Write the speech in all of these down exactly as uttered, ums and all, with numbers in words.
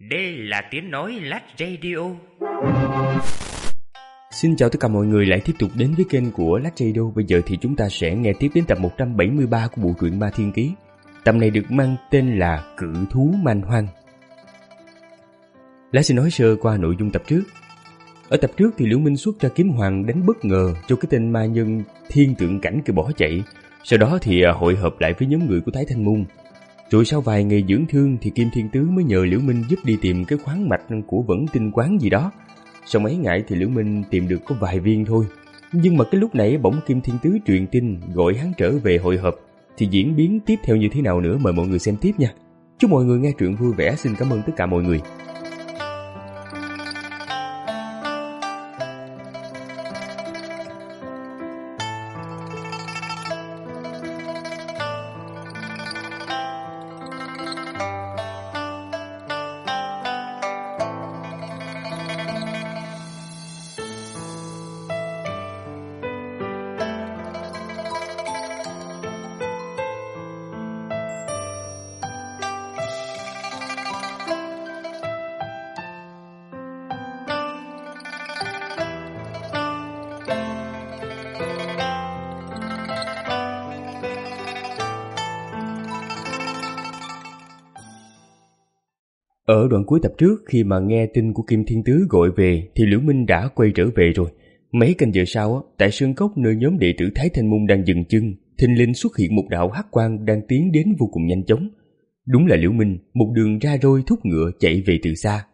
Đây là tiếng nói Lát Radio. Xin chào tất cả mọi người lại tiếp tục đến với kênh của Lát Radio. Bây giờ thì chúng ta sẽ nghe tiếp đến tập một trăm bảy mươi ba của bộ truyện Ma Thiên Ký. Tập này được mang tên là Cự Thú Man Hoang. Lát xin nói sơ qua nội dung tập trước. Ở tập trước thì Liễu Minh xuất ra kiếm hoàng đánh bất ngờ cho cái tên ma nhân Thiên Tượng Cảnh kia bỏ chạy. Sau đó thì hội hợp lại với nhóm người của Thái Thanh Môn. Rồi sau vài ngày dưỡng thương thì Kim Thiên Tứ mới nhờ Liễu Minh giúp đi tìm cái khoáng mạch của Vẫn Tinh Quán gì đó. Sau mấy ngày thì Liễu Minh tìm được có vài viên thôi. Nhưng mà cái lúc nãy bỗng Kim Thiên Tứ truyền tin gọi hắn trở về hội hợp. Thì diễn biến tiếp theo như thế nào nữa mời mọi người xem tiếp nha. Chúc mọi người nghe truyện vui vẻ. Xin cảm ơn tất cả mọi người. Ở đoạn cuối tập trước, khi mà nghe tin của Kim Thiên Tứ gọi về thì Liễu Minh đã quay trở về rồi. Mấy canh giờ sau, tại Sơn Cốc nơi nhóm đệ tử Thái Thanh Môn đang dừng chân, thình lình xuất hiện một đạo hắc quang đang tiến đến vô cùng nhanh chóng. Đúng là Liễu Minh, một đường ra roi thúc ngựa chạy về từ xa.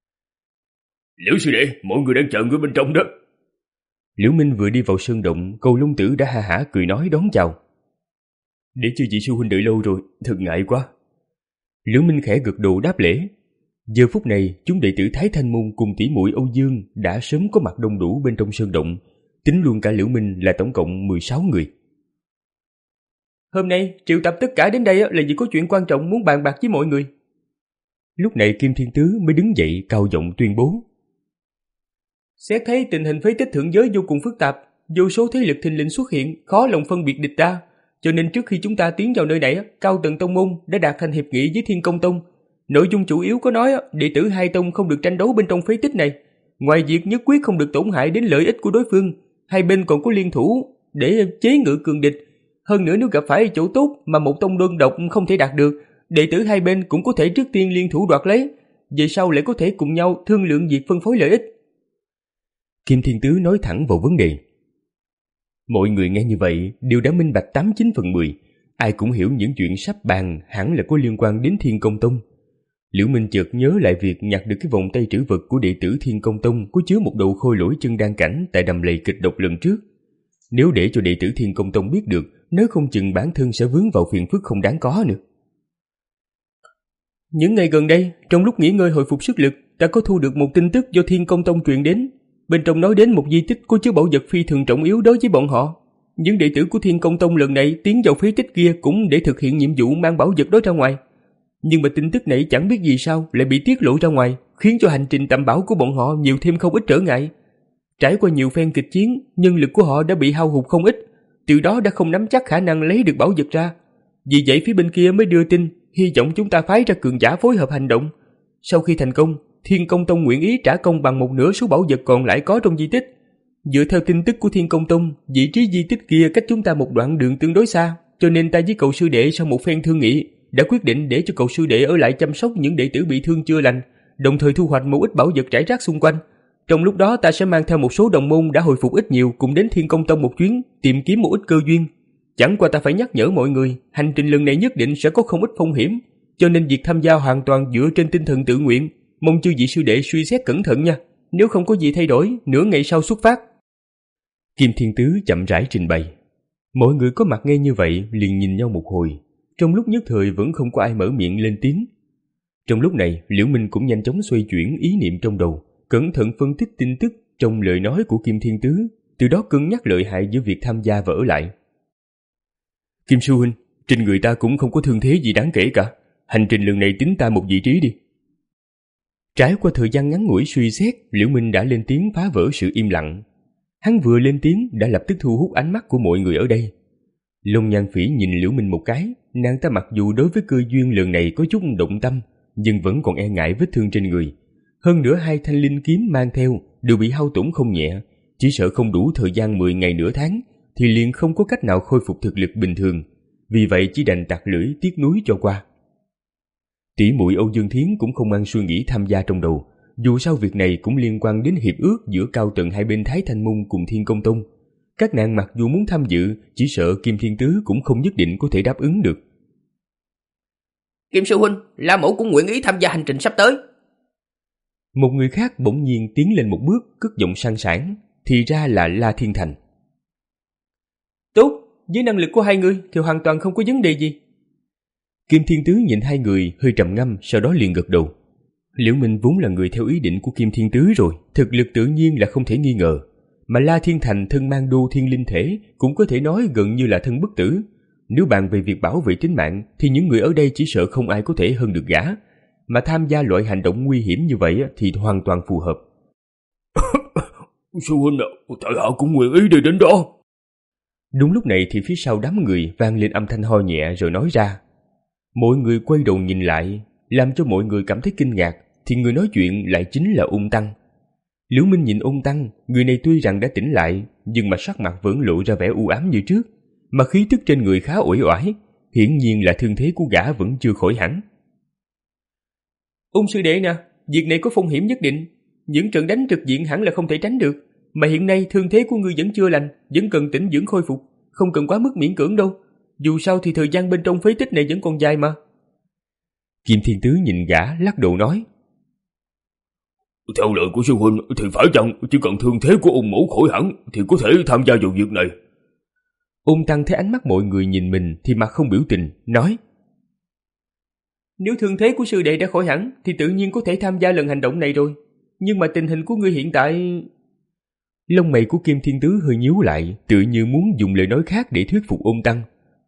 Liễu sư đệ, mọi người đang chờ người bên trong đó. Liễu Minh vừa đi vào sơn động, Cầu Long Tử đã ha hả cười nói đón chào. Để cho chị sư huynh đợi lâu rồi, thật ngại quá. Liễu Minh khẽ gật đầu đáp lễ. Giờ phút này, chúng đệ tử Thái Thanh Môn cùng tỷ muội Âu Dương đã sớm có mặt đông đủ bên trong sơn động, tính luôn cả Liễu Minh là tổng cộng mười sáu người. Hôm nay triệu tập tất cả đến đây là vì có chuyện quan trọng muốn bàn bạc với mọi người. Lúc này Kim Thiên Tứ mới đứng dậy cao giọng tuyên bố. Xét thấy tình hình phế tích thượng giới vô cùng phức tạp, vô số thế lực thình lình xuất hiện, khó lòng phân biệt địch ta, cho nên trước khi chúng ta tiến vào nơi này, Cao Tầng Tông Môn đã đạt thành hiệp nghị với Thiên Công Tông. Nội dung chủ yếu có nói đệ tử hai tông không được tranh đấu bên trong phế tích này. Ngoài việc nhất quyết không được tổn hại đến lợi ích của đối phương, hai bên còn có liên thủ để chế ngự cường địch. Hơn nữa nếu gặp phải chỗ tốt mà một tông đơn độc không thể đạt được, đệ tử hai bên cũng có thể trước tiên liên thủ đoạt lấy, về sau lại có thể cùng nhau thương lượng việc phân phối lợi ích. Kim Thiên Tứ nói thẳng vào vấn đề. Mọi người nghe như vậy đều đã minh bạch tám chín phần mười, ai cũng hiểu những chuyện sắp bàn hẳn là có liên quan đến Thiên Công Tông. Liễu Minh chợt nhớ lại việc nhặt được cái vòng tay trữ vật của đệ tử Thiên Công Tông có chứa một đầu khôi lỗi chân đan cảnh tại đầm lầy kịch độc lần trước. Nếu để cho đệ tử Thiên Công Tông biết được, nếu không chừng bản thân sẽ vướng vào phiền phức không đáng có nữa. Những ngày gần đây, trong lúc nghỉ ngơi hồi phục sức lực, ta có thu được một tin tức do Thiên Công Tông truyền đến. Bên trong nói đến một di tích có chứa bảo vật phi thường trọng yếu đối với bọn họ. Những đệ tử của Thiên Công Tông lần này tiến vào phế tích kia cũng để thực hiện nhiệm vụ mang bảo vật đó ra ngoài. Nhưng mà tin tức này chẳng biết vì sao lại bị tiết lộ ra ngoài, khiến cho hành trình tầm bảo của bọn họ nhiều thêm không ít trở ngại. Trải qua nhiều phen kịch chiến, nhân lực của họ đã bị hao hụt không ít, từ đó đã không nắm chắc khả năng lấy được bảo vật ra. Vì vậy phía bên kia mới đưa tin, hy vọng chúng ta phái ra cường giả phối hợp hành động. Sau khi thành công, Thiên Công Tông nguyện ý trả công bằng một nửa số bảo vật còn lại có trong di tích. Dựa theo tin tức của Thiên Công Tông, vị trí di tích kia cách chúng ta một đoạn đường tương đối xa, cho nên ta với cậu sư đệ sau một phen thương nghị đã quyết định để cho cậu sư đệ ở lại chăm sóc những đệ tử bị thương chưa lành, đồng thời thu hoạch một ít bảo vật rải rác xung quanh. Trong lúc đó ta sẽ mang theo một số đồng môn đã hồi phục ít nhiều cùng đến Thiên Công Tông một chuyến, tìm kiếm một ít cơ duyên. Chẳng qua ta phải nhắc nhở mọi người, hành trình lần này nhất định sẽ có không ít phong hiểm, cho nên việc tham gia hoàn toàn dựa trên tinh thần tự nguyện. Mong chư vị sư đệ suy xét cẩn thận nha, nếu không có gì thay đổi, nửa ngày sau xuất phát. Kim Thiên Tứ chậm rãi trình bày. Mọi người có mặt nghe như vậy liền nhìn nhau một hồi, trong lúc nhất thời vẫn không có ai mở miệng lên tiếng. Trong lúc này, Liễu Minh cũng nhanh chóng xoay chuyển ý niệm trong đầu, cẩn thận phân tích tin tức trong lời nói của Kim Thiên Tứ, từ đó cân nhắc lợi hại giữa việc tham gia và ở lại. Kim sư huynh, trên người ta cũng không có thương thế gì đáng kể cả, hành trình lần này tính ta một vị trí đi. Trải qua thời gian ngắn ngủi suy xét, Liễu Minh đã lên tiếng phá vỡ sự im lặng. Hắn vừa lên tiếng đã lập tức thu hút ánh mắt của mọi người ở đây. Long Nhan Phỉ nhìn Liễu Minh một cái, nàng ta mặc dù đối với cơ duyên lần này có chút động tâm, nhưng vẫn còn e ngại vết thương trên người. Hơn nữa hai thanh linh kiếm mang theo đều bị hao tổn không nhẹ, chỉ sợ không đủ thời gian mười ngày nửa tháng thì liền không có cách nào khôi phục thực lực bình thường, vì vậy chỉ đành tặc lưỡi tiếc nuối cho qua. Tỷ muội Âu Dương Thiến cũng không mang suy nghĩ tham gia trong đầu, dù sao việc này cũng liên quan đến hiệp ước giữa cao tầng hai bên Thái Thanh Môn cùng Thiên Công Tông. Các nàng mặc dù muốn tham dự, chỉ sợ Kim Thiên Tứ cũng không nhất định có thể đáp ứng được. Kim sư huynh, La mẫu cũng nguyện ý tham gia hành trình sắp tới. Một người khác bỗng nhiên tiến lên một bước, cất giọng sang sảng, thì ra là La Thiên Thành. Tốt, với năng lực của hai người thì hoàn toàn không có vấn đề gì. Kim Thiên Tứ nhìn hai người hơi trầm ngâm, sau đó liền gật đầu. Liễu Minh vốn là người theo ý định của Kim Thiên Tứ rồi, thực lực tự nhiên là không thể nghi ngờ. Mà La Thiên Thành thân mang đô thiên linh thể cũng có thể nói gần như là thân bất tử. Nếu bàn về việc bảo vệ tính mạng thì những người ở đây chỉ sợ không ai có thể hơn được gã. Mà tham gia loại hành động nguy hiểm như vậy thì hoàn toàn phù hợp. Sư huynh ạ, tại hạ cũng nguyện ý đi đến đó. Đúng lúc này thì phía sau đám người vang lên âm thanh ho nhẹ rồi nói ra. Mọi người quay đầu nhìn lại, làm cho mọi người cảm thấy kinh ngạc, thì người nói chuyện lại chính là Ung Tăng. Liễu Minh nhìn Ung Tăng, người này tuy rằng đã tỉnh lại, nhưng mà sắc mặt vẫn lộ ra vẻ u ám như trước, mà khí tức trên người khá uể oải, hiển nhiên là thương thế của gã vẫn chưa khỏi hẳn. Ung sư đệ nè, việc này có phong hiểm nhất định, những trận đánh trực diện hẳn là không thể tránh được, mà hiện nay thương thế của ngươi vẫn chưa lành, vẫn cần tĩnh dưỡng khôi phục, không cần quá mức miễn cưỡng đâu. Dù sao thì thời gian bên trong phế tích này vẫn còn dài mà. Kim Thiên Tứ nhìn gã lắc đầu nói. Theo lời của sư huynh thì phải chăng chỉ cần thương thế của ung mẫu khỏi hẳn thì có thể tham gia vào việc này? Ung Tăng thấy ánh mắt mọi người nhìn mình thì mặt không biểu tình, nói. Nếu thương thế của sư đệ đã khỏi hẳn thì tự nhiên có thể tham gia lần hành động này rồi. Nhưng mà tình hình của ngươi hiện tại... Lông mày của Kim Thiên Tứ hơi nhíu lại, tự như muốn dùng lời nói khác để thuyết phục Ung Tăng.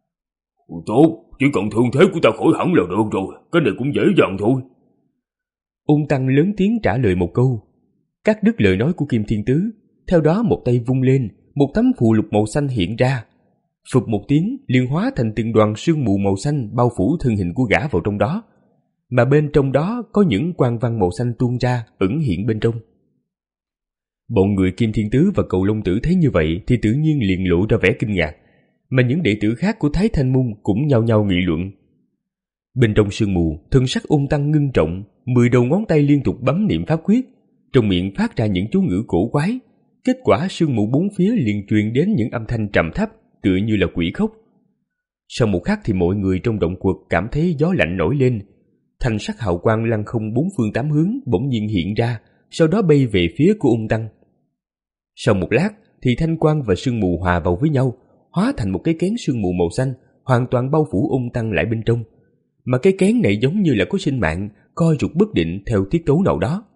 Tốt, chỉ cần thương thế của ta khỏi hẳn là được rồi, cái này cũng dễ dàng thôi. Ung Tăng lớn tiếng trả lời một câu, cắt đứt lời nói của Kim Thiên Tứ, theo đó một tay vung lên, một tấm phù lục màu xanh hiện ra. Phụp một tiếng, liền hóa thành từng đoàn sương mù màu xanh bao phủ thân hình của gã vào trong đó, mà bên trong đó có những quang văn màu xanh tuôn ra, ẩn hiện bên trong. Bọn người Kim Thiên Tứ và Cầu Long Tử thấy như vậy thì tự nhiên liền lộ ra vẻ kinh ngạc, mà những đệ tử khác của Thái Thanh Môn cũng nhao nhao nghị luận. Bên trong sương mù, thân sắc Ung Tăng ngưng trọng, mười đầu ngón tay liên tục bấm niệm pháp quyết, trong miệng phát ra những chú ngữ cổ quái. Kết quả sương mù bốn phía liền truyền đến những âm thanh trầm thấp, tựa như là quỷ khóc. Sau một khắc thì mọi người trong động quật cảm thấy gió lạnh nổi lên, thanh sắc hào quang lăng không bốn phương tám hướng bỗng nhiên hiện ra, sau đó bay về phía của Ung Tăng. Sau một lát thì thanh quang và sương mù hòa vào với nhau, hóa thành một cái kén sương mù màu xanh, hoàn toàn bao phủ Ung Tăng lại bên trong. Mà cái kén này giống như là có sinh mạng, co rụt bất định theo tiết tấu nào đó.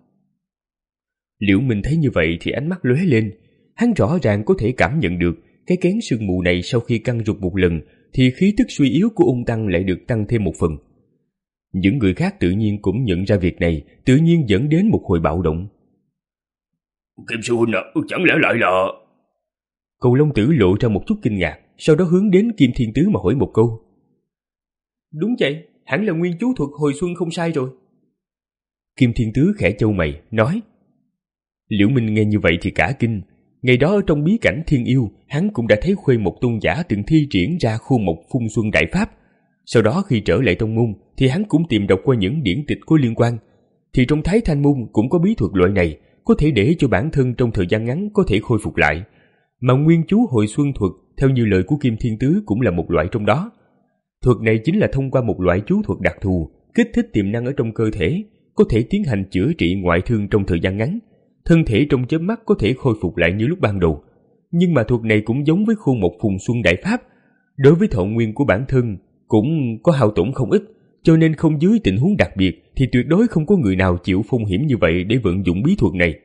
Liễu Minh thấy như vậy thì ánh mắt lóe lên, hắn rõ ràng có thể cảm nhận được cái kén sương mù này sau khi căng rụt một lần thì khí tức suy yếu của Ung Tăng lại được tăng thêm một phần. Những người khác tự nhiên cũng nhận ra việc này, tự nhiên dẫn đến một hồi bạo động. Kim sư huynh à, chẳng lẽ lại là... Cầu Long Tử lộ ra một chút kinh ngạc, sau đó hướng đến Kim Thiên Tứ mà hỏi một câu. Đúng vậy, hẳn là nguyên chú thuật hồi xuân không sai rồi. Kim Thiên Tứ khẽ chau mày, nói. Liễu Minh nghe như vậy thì cả kinh. Ngày đó ở trong bí cảnh Thiên Yêu, hắn cũng đã thấy Khuê Mộc tôn giả từng thi triển ra khu mộc phun xuân đại pháp. Sau đó khi trở lại trong môn thì hắn cũng tìm đọc qua những điển tịch có liên quan. Thì trong Thái Thanh Môn cũng có bí thuật loại này, có thể để cho bản thân trong thời gian ngắn có thể khôi phục lại. Mà nguyên chú hồi xuân thuật, theo như lời của Kim Thiên Tứ, cũng là một loại trong đó. Thuật này chính là thông qua một loại chú thuật đặc thù, kích thích tiềm năng ở trong cơ thể, có thể tiến hành chữa trị ngoại thương trong thời gian ngắn. Thân thể trong chớp mắt có thể khôi phục lại như lúc ban đầu. Nhưng mà thuật này cũng giống với khuôn một phùng xuân đại pháp. Đối với thọ nguyên của bản thân cũng có hao tổn không ít, cho nên không dưới tình huống đặc biệt thì tuyệt đối không có người nào chịu phong hiểm như vậy để vận dụng bí thuật này.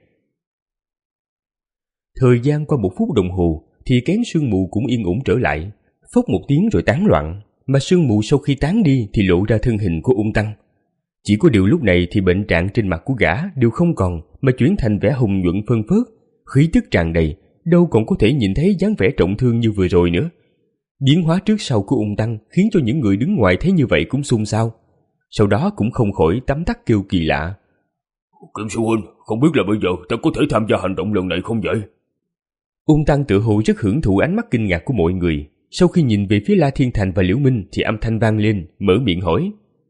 Thời gian qua một phút đồng hồ thì kén sương mù cũng yên ổn trở lại, phốc một tiếng rồi tán loạn, mà sương mù sau khi tán đi thì lộ ra thân hình của Ung Tăng. Chỉ có điều lúc này thì bệnh trạng trên mặt của gã đều không còn, mà chuyển thành vẻ hùng nhuận phân phớt, khí tức tràn đầy, đâu còn có thể nhìn thấy dáng vẻ trọng thương như vừa rồi nữa. Biến hóa trước sau của Ung Tăng khiến cho những người đứng ngoài thấy như vậy cũng xôn xao. sau đó cũng không khỏi tấm tắc kêu kỳ lạ. Kim sư huynh, không biết là bây giờ ta có thể tham gia hành động lần này không vậy? Ung Tăng tự hồ rất hưởng thụ ánh mắt kinh ngạc của mọi người. Sau khi nhìn về phía La Thiên Thành và Liễu Minh thì âm thanh vang lên, mở miệng hỏi.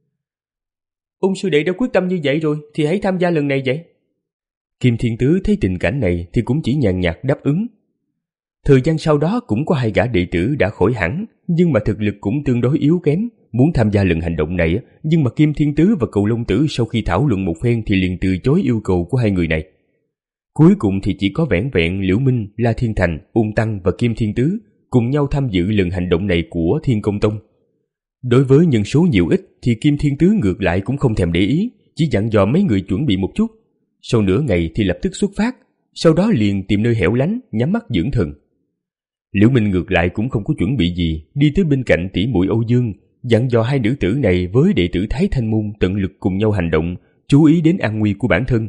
Ung sư đệ đã quyết tâm như vậy rồi thì hãy tham gia lần này vậy. Kim Thiên Tứ thấy tình cảnh này thì cũng chỉ nhàn nhạt đáp ứng. Thời gian sau đó cũng có hai gã đệ tử đã khỏi hẳn, nhưng mà thực lực cũng tương đối yếu kém, muốn tham gia lần hành động này, nhưng mà Kim Thiên Tứ và Cầu Long Tử sau khi thảo luận một phen thì liền từ chối yêu cầu của hai người này. Cuối cùng thì chỉ có vẻn vẹn Liễu Minh, La Thiên Thành, Ung Tăng và Kim Thiên Tứ cùng nhau tham dự lần hành động này của Thiên Công Tông. Đối với nhân số nhiều ít thì Kim Thiên Tứ ngược lại cũng không thèm để ý, chỉ dặn dò mấy người chuẩn bị một chút. Sau nửa ngày thì lập tức xuất phát, sau đó liền tìm nơi hẻo lánh nhắm mắt dưỡng thần. Liễu Minh ngược lại cũng không có chuẩn bị gì, đi tới bên cạnh tỷ muội Âu Dương, dặn dò hai nữ tử này với đệ tử Thái Thanh Môn tận lực cùng nhau hành động, chú ý đến an nguy của bản thân.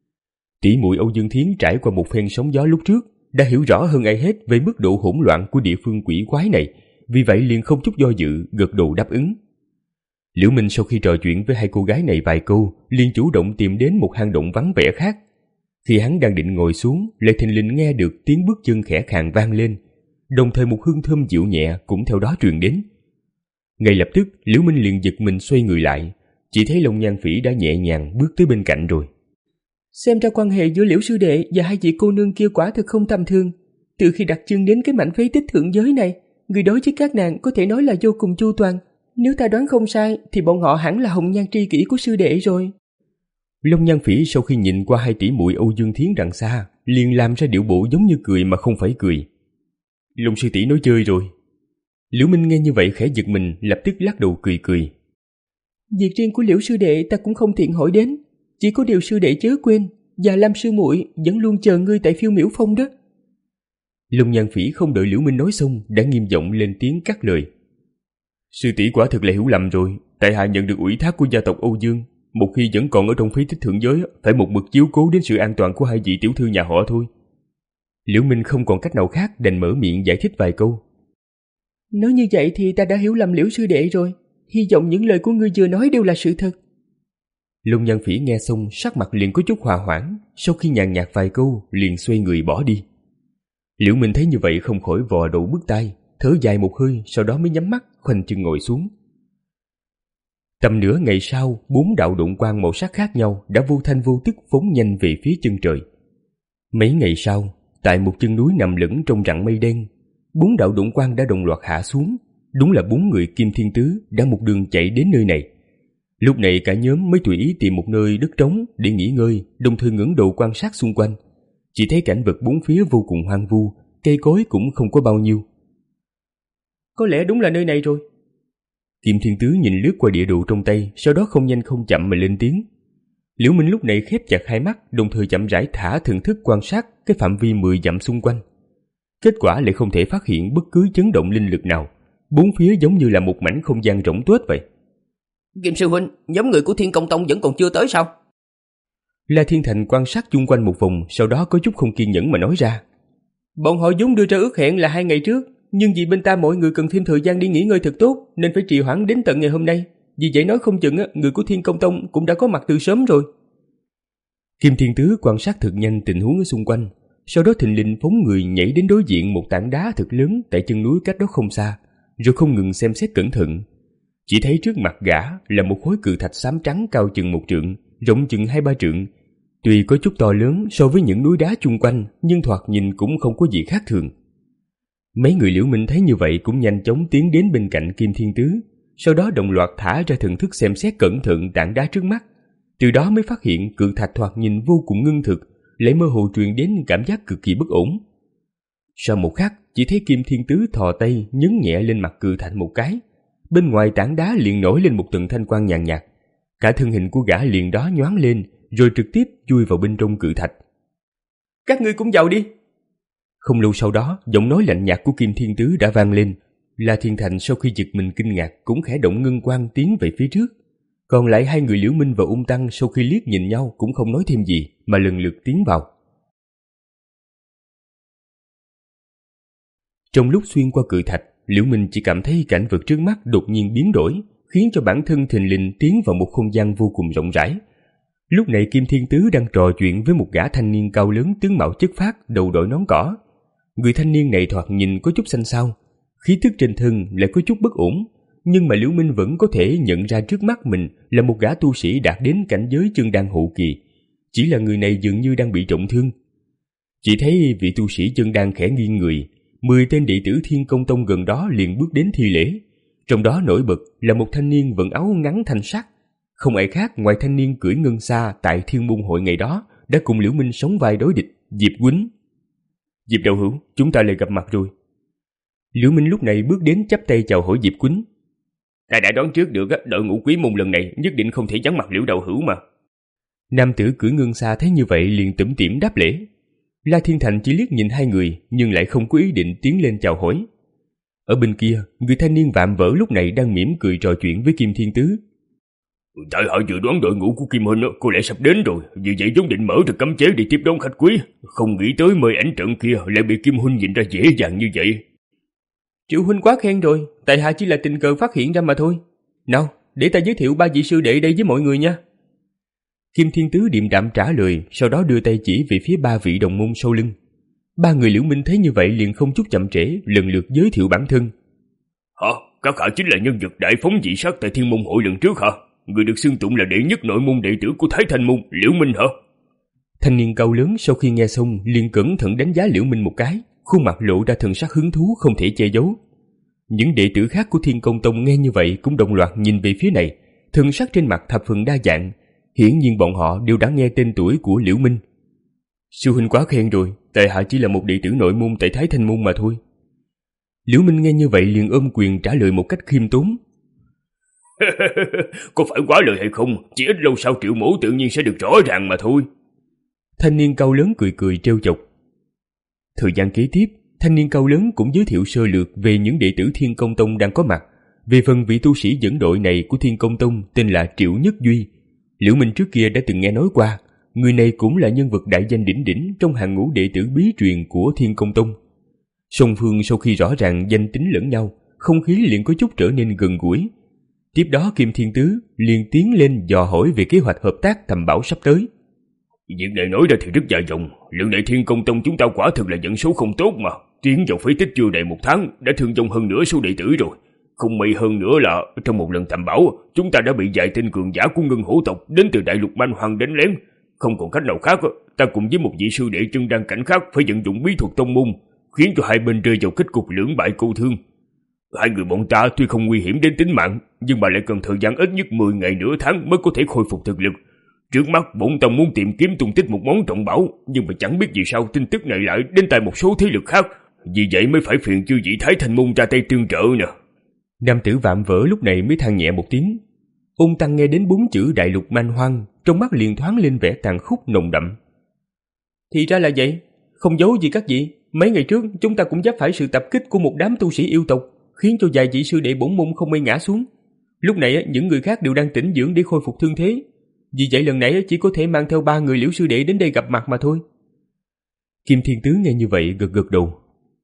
Tỷ muội Âu Dương Thiến trải qua một phen sóng gió lúc trước, đã hiểu rõ hơn ai hết về mức độ hỗn loạn của địa phương quỷ quái này, vì vậy liền không chút do dự gật đầu đáp ứng. Liễu Minh sau khi trò chuyện với hai cô gái này vài câu, liền chủ động tìm đến một hang động vắng vẻ khác. Khi hắn đang định ngồi xuống, lại thình lình nghe được tiếng bước chân khẽ khàng vang lên, đồng thời một hương thơm dịu nhẹ cũng theo đó truyền đến. Ngay lập tức, Liễu Minh liền giật mình xoay người lại, chỉ thấy Long Nhan Phỉ đã nhẹ nhàng bước tới bên cạnh rồi. Xem ra quan hệ giữa Liễu sư đệ và hai vị cô nương kia quả thực không tầm thường. Từ khi đặt chân đến cái mảnh phế tích thượng giới này, người đối với các nàng có thể nói là vô cùng chu toàn. Nếu ta đoán không sai thì bọn họ hẳn là hồng nhan tri kỷ của sư đệ rồi. Long Nhan Phỉ sau khi nhìn qua hai tỷ muội Âu Dương Thiến đằng xa, liền làm ra điệu bộ giống như cười mà không phải cười. Long sư tỷ nói chơi rồi. Liễu Minh nghe như vậy khẽ giật mình, lập tức lắc đầu cười cười. Việc riêng của Liễu sư đệ ta cũng không tiện hỏi đến, chỉ có điều sư đệ chớ quên, và Lam sư muội vẫn luôn chờ ngươi tại Phiêu Miểu Phong đó. Long Nhan Phỉ không đợi Liễu Minh nói xong đã nghiêm giọng lên tiếng cắt lời. Sư tỷ quả thực là hiểu lầm rồi, tại hạ nhận được ủy thác của gia tộc Âu Dương, một khi vẫn còn ở trong phế tích thượng giới phải một mực chiếu cố đến sự an toàn của hai vị tiểu thư nhà họ thôi. Liễu Minh không còn cách nào khác đành mở miệng giải thích vài câu. Nói như vậy thì ta đã hiểu lầm Liễu sư đệ rồi, hy vọng những lời của ngươi vừa nói đều là sự thật. Long Nhan Phỉ nghe xong sắc mặt liền có chút hòa hoãn, sau khi nhàn nhạt vài câu liền xoay người bỏ đi. Liễu Minh thấy như vậy không khỏi vò đầu bứt tai, thở dài một hơi, sau đó mới nhắm mắt khoanh chân ngồi xuống. Tầm nửa ngày sau, bốn đạo độn quang màu sắc khác nhau đã vô thanh vô tức phóng nhanh về phía chân trời. Mấy ngày sau, tại một chân núi nằm lẫn trong rặng mây đen, bốn đạo độn quang đã đồng loạt hạ xuống. Đúng là bốn người Kim Thiên Tứ đã một đường chạy đến nơi này. Lúc này cả nhóm mới tùy ý tìm một nơi đất trống để nghỉ ngơi, đồng thời ngẩng đầu quan sát xung quanh. Chỉ thấy cảnh vật bốn phía vô cùng hoang vu, cây cối cũng không có bao nhiêu. Có lẽ đúng là nơi này rồi. Kim Thiên Tứ nhìn lướt qua địa đồ trong tay, sau đó không nhanh không chậm mà lên tiếng. Liễu Minh lúc này khép chặt hai mắt, đồng thời chậm rãi thả thần thức quan sát cái phạm vi mười dặm xung quanh. Kết quả lại không thể phát hiện bất cứ chấn động linh lực nào, bốn phía giống như là một mảnh không gian rỗng tuếch vậy. Kim sư huynh, nhóm người của Thiên Công Tông vẫn còn chưa tới sao? La Thiên Thành quan sát chung quanh một vòng, sau đó có chút không kiên nhẫn mà nói ra. Bọn họ vốn đưa ra ước hẹn là hai ngày trước, nhưng vì bên ta mọi người cần thêm thời gian đi nghỉ ngơi thật tốt nên phải trì hoãn đến tận ngày hôm nay. Vì vậy nói không chừng người của Thiên Công Tông cũng đã có mặt từ sớm rồi. Kim Thiên Tứ quan sát thật nhanh tình huống ở xung quanh, sau đó thình lình phóng người nhảy đến đối diện một tảng đá thật lớn tại chân núi cách đó không xa, rồi không ngừng xem xét cẩn thận. Chỉ thấy trước mặt gã là một khối cự thạch xám trắng cao chừng một trượng, rộng chừng hai ba trượng. Tuy có chút to lớn so với những núi đá chung quanh, nhưng thoạt nhìn cũng không có gì khác thường. Mấy người Liễu Minh thấy như vậy cũng nhanh chóng tiến đến bên cạnh Kim Thiên Tứ, sau đó đồng loạt thả ra thần thức xem xét cẩn thận tảng đá trước mắt. Từ đó mới phát hiện cự thạch thoạt nhìn vô cùng ngưng thực, lại mơ hồ truyền đến cảm giác cực kỳ bất ổn. Sau một khắc, chỉ thấy Kim Thiên Tứ thò tay nhấn nhẹ lên mặt cự thạch một cái, bên ngoài tảng đá liền nổi lên một tầng thanh quang nhàn nhạt, cả thân hình của gã liền đó nhoáng lên, rồi trực tiếp chui vào bên trong cự thạch. Các ngươi cũng vào đi. Không lâu sau đó, giọng nói lạnh nhạt của Kim Thiên Tứ đã vang lên. La Thiên Thành sau khi giật mình kinh ngạc cũng khẽ động ngân quang tiến về phía trước. Còn lại hai người Liễu Minh và Ung Tăng sau khi liếc nhìn nhau cũng không nói thêm gì mà lần lượt tiến vào. Trong lúc xuyên qua cự thạch, Liễu Minh chỉ cảm thấy cảnh vật trước mắt đột nhiên biến đổi, khiến cho bản thân thình lình tiến vào một không gian vô cùng rộng rãi. Lúc này Kim Thiên Tứ đang trò chuyện với một gã thanh niên cao lớn tướng mạo chất phác, đầu đội nón cỏ. Người thanh niên này thoạt nhìn có chút xanh xao, khí tức trên thân lại có chút bất ổn, nhưng mà Liễu Minh vẫn có thể nhận ra trước mắt mình là một gã tu sĩ đạt đến cảnh giới chân đan hậu kỳ. Chỉ là người này dường như đang bị trọng thương. Chỉ thấy vị tu sĩ chân đan khẽ nghiêng người, mười tên đệ tử Thiên Công Tông gần đó liền bước đến thi lễ. Trong đó nổi bật là một thanh niên vận áo ngắn thanh sắc, không ai khác ngoài thanh niên cưỡi ngân xa tại Thiên Môn hội ngày đó đã cùng Liễu Minh sóng vai đối địch, Diệp Quýnh. Diệp đạo hữu, chúng ta lại gặp mặt rồi. Liễu Minh lúc này bước đến chắp tay chào hỏi Diệp Quýnh. Ta đã đoán trước được đội ngũ Quý Môn lần này nhất định không thể vắng mặt Liễu đạo hữu mà. Nam tử cưỡi ngân xa thấy như vậy liền tủm tỉm đáp lễ. La Thiên Thành chỉ liếc nhìn hai người nhưng lại không có ý định tiến lên chào hỏi. Ở bên kia, người thanh niên vạm vỡ lúc này đang mỉm cười trò chuyện với Kim Thiên Tứ. Tại hạ dự đoán đội ngũ của Kim Huynh có lẽ sắp đến rồi, vì vậy vốn định mở ra cấm chế để tiếp đón khách quý, không nghĩ tới mời ảnh trận kia lại bị Kim Huynh nhìn ra dễ dàng như vậy. Triệu huynh quá khen rồi, tại hạ chỉ là tình cờ phát hiện ra mà thôi. Nào, để ta giới thiệu ba vị sư đệ đây với mọi người nha. Kim Thiên Tứ điềm đạm trả lời, sau đó đưa tay chỉ về phía ba vị đồng môn sau lưng. Ba người Liễu Minh thấy như vậy liền không chút chậm trễ, lần lượt giới thiệu bản thân. Hả? Các hạ chính là nhân vật đại phóng dị sát tại Thiên Môn hội lần trước hả? Người được xưng tụng là đệ nhất nội môn đệ tử của Thái Thanh môn, Liễu Minh hả? Thanh niên cao lớn sau khi nghe xong liền cẩn thận đánh giá Liễu Minh một cái, khuôn mặt lộ ra thần sắc hứng thú không thể che giấu. Những đệ tử khác của Thiên Công Tông nghe như vậy cũng đồng loạt nhìn về phía này, thần sắc trên mặt thập phần đa dạng. Hiển nhiên bọn họ đều đã nghe tên tuổi của Liễu Minh. Sư huynh quá khen rồi, tại hạ chỉ là một đệ tử nội môn tại Thái Thanh môn mà thôi. Liễu Minh nghe như vậy liền ôm quyền trả lời một cách khiêm tốn. Có phải quá lời hay không? Chỉ ít lâu sau Triệu mỗ tự nhiên sẽ được rõ ràng mà thôi. Thanh niên cao lớn cười cười trêu chọc. Thời gian kế tiếp, thanh niên cao lớn cũng giới thiệu sơ lược về những đệ tử Thiên Công Tông đang có mặt. Về phần vị tu sĩ dẫn đội này của Thiên Công Tông tên là Triệu Nhất Duy, Liễu Minh trước kia đã từng nghe nói qua. Người này cũng là nhân vật đại danh đỉnh đỉnh trong hàng ngũ đệ tử bí truyền của Thiên Công Tông. Song phương sau khi rõ ràng danh tính lẫn nhau, không khí liền có chút trở nên gần gũi. Tiếp đó Kim Thiên Tứ liền tiến lên dò hỏi về kế hoạch hợp tác tầm bảo sắp tới. Việc này nói ra thì rất dài dòng. Lần này Thiên Công Tông chúng ta quả thực là dẫn số không tốt mà. Tiến vào phế tích chưa đầy một tháng đã thương vong hơn nửa số đệ tử rồi. Không may hơn nữa là trong một lần tầm bảo, chúng ta đã bị vài tên cường giả của Ngân Hổ tộc đến từ đại lục Man Hoang đánh lén. Không còn cách nào khác, ta cùng với một vị sư đệ chân đan cảnh khác phải vận dụng bí thuật tông môn, khiến cho hai bên rơi vào kết cục lưỡng bại câu thương. Hai người bọn ta tuy không nguy hiểm đến tính mạng, nhưng mà lại cần thời gian ít nhất mười ngày nửa tháng mới có thể khôi phục thực lực. Trước mắt bổn tông muốn tìm kiếm tung tích một món trọng bảo, nhưng mà chẳng biết vì sao tin tức này lại đến tai một số thế lực khác, vì vậy mới phải phiền chư vị Thái Thanh môn ra tay tương trợ nè. Nam tử vạm vỡ lúc này mới than nhẹ một tiếng. Ôn Tăng nghe đến bốn chữ đại lục Man Hoang, trong mắt liền thoáng lên vẻ tàn khốc nồng đậm. Thì ra là vậy, không giấu gì các vị, mấy ngày trước chúng ta cũng giáp phải sự tập kích của một đám tu sĩ yêu tộc, khiến cho vài vị sư đệ bổn môn không may ngã xuống. Lúc này những người khác đều đang tĩnh dưỡng để khôi phục thương thế, vì vậy lần này chỉ có thể mang theo ba người Liễu sư đệ đến đây gặp mặt mà thôi. Kim Thiên Tứ nghe như vậy gật gật đầu.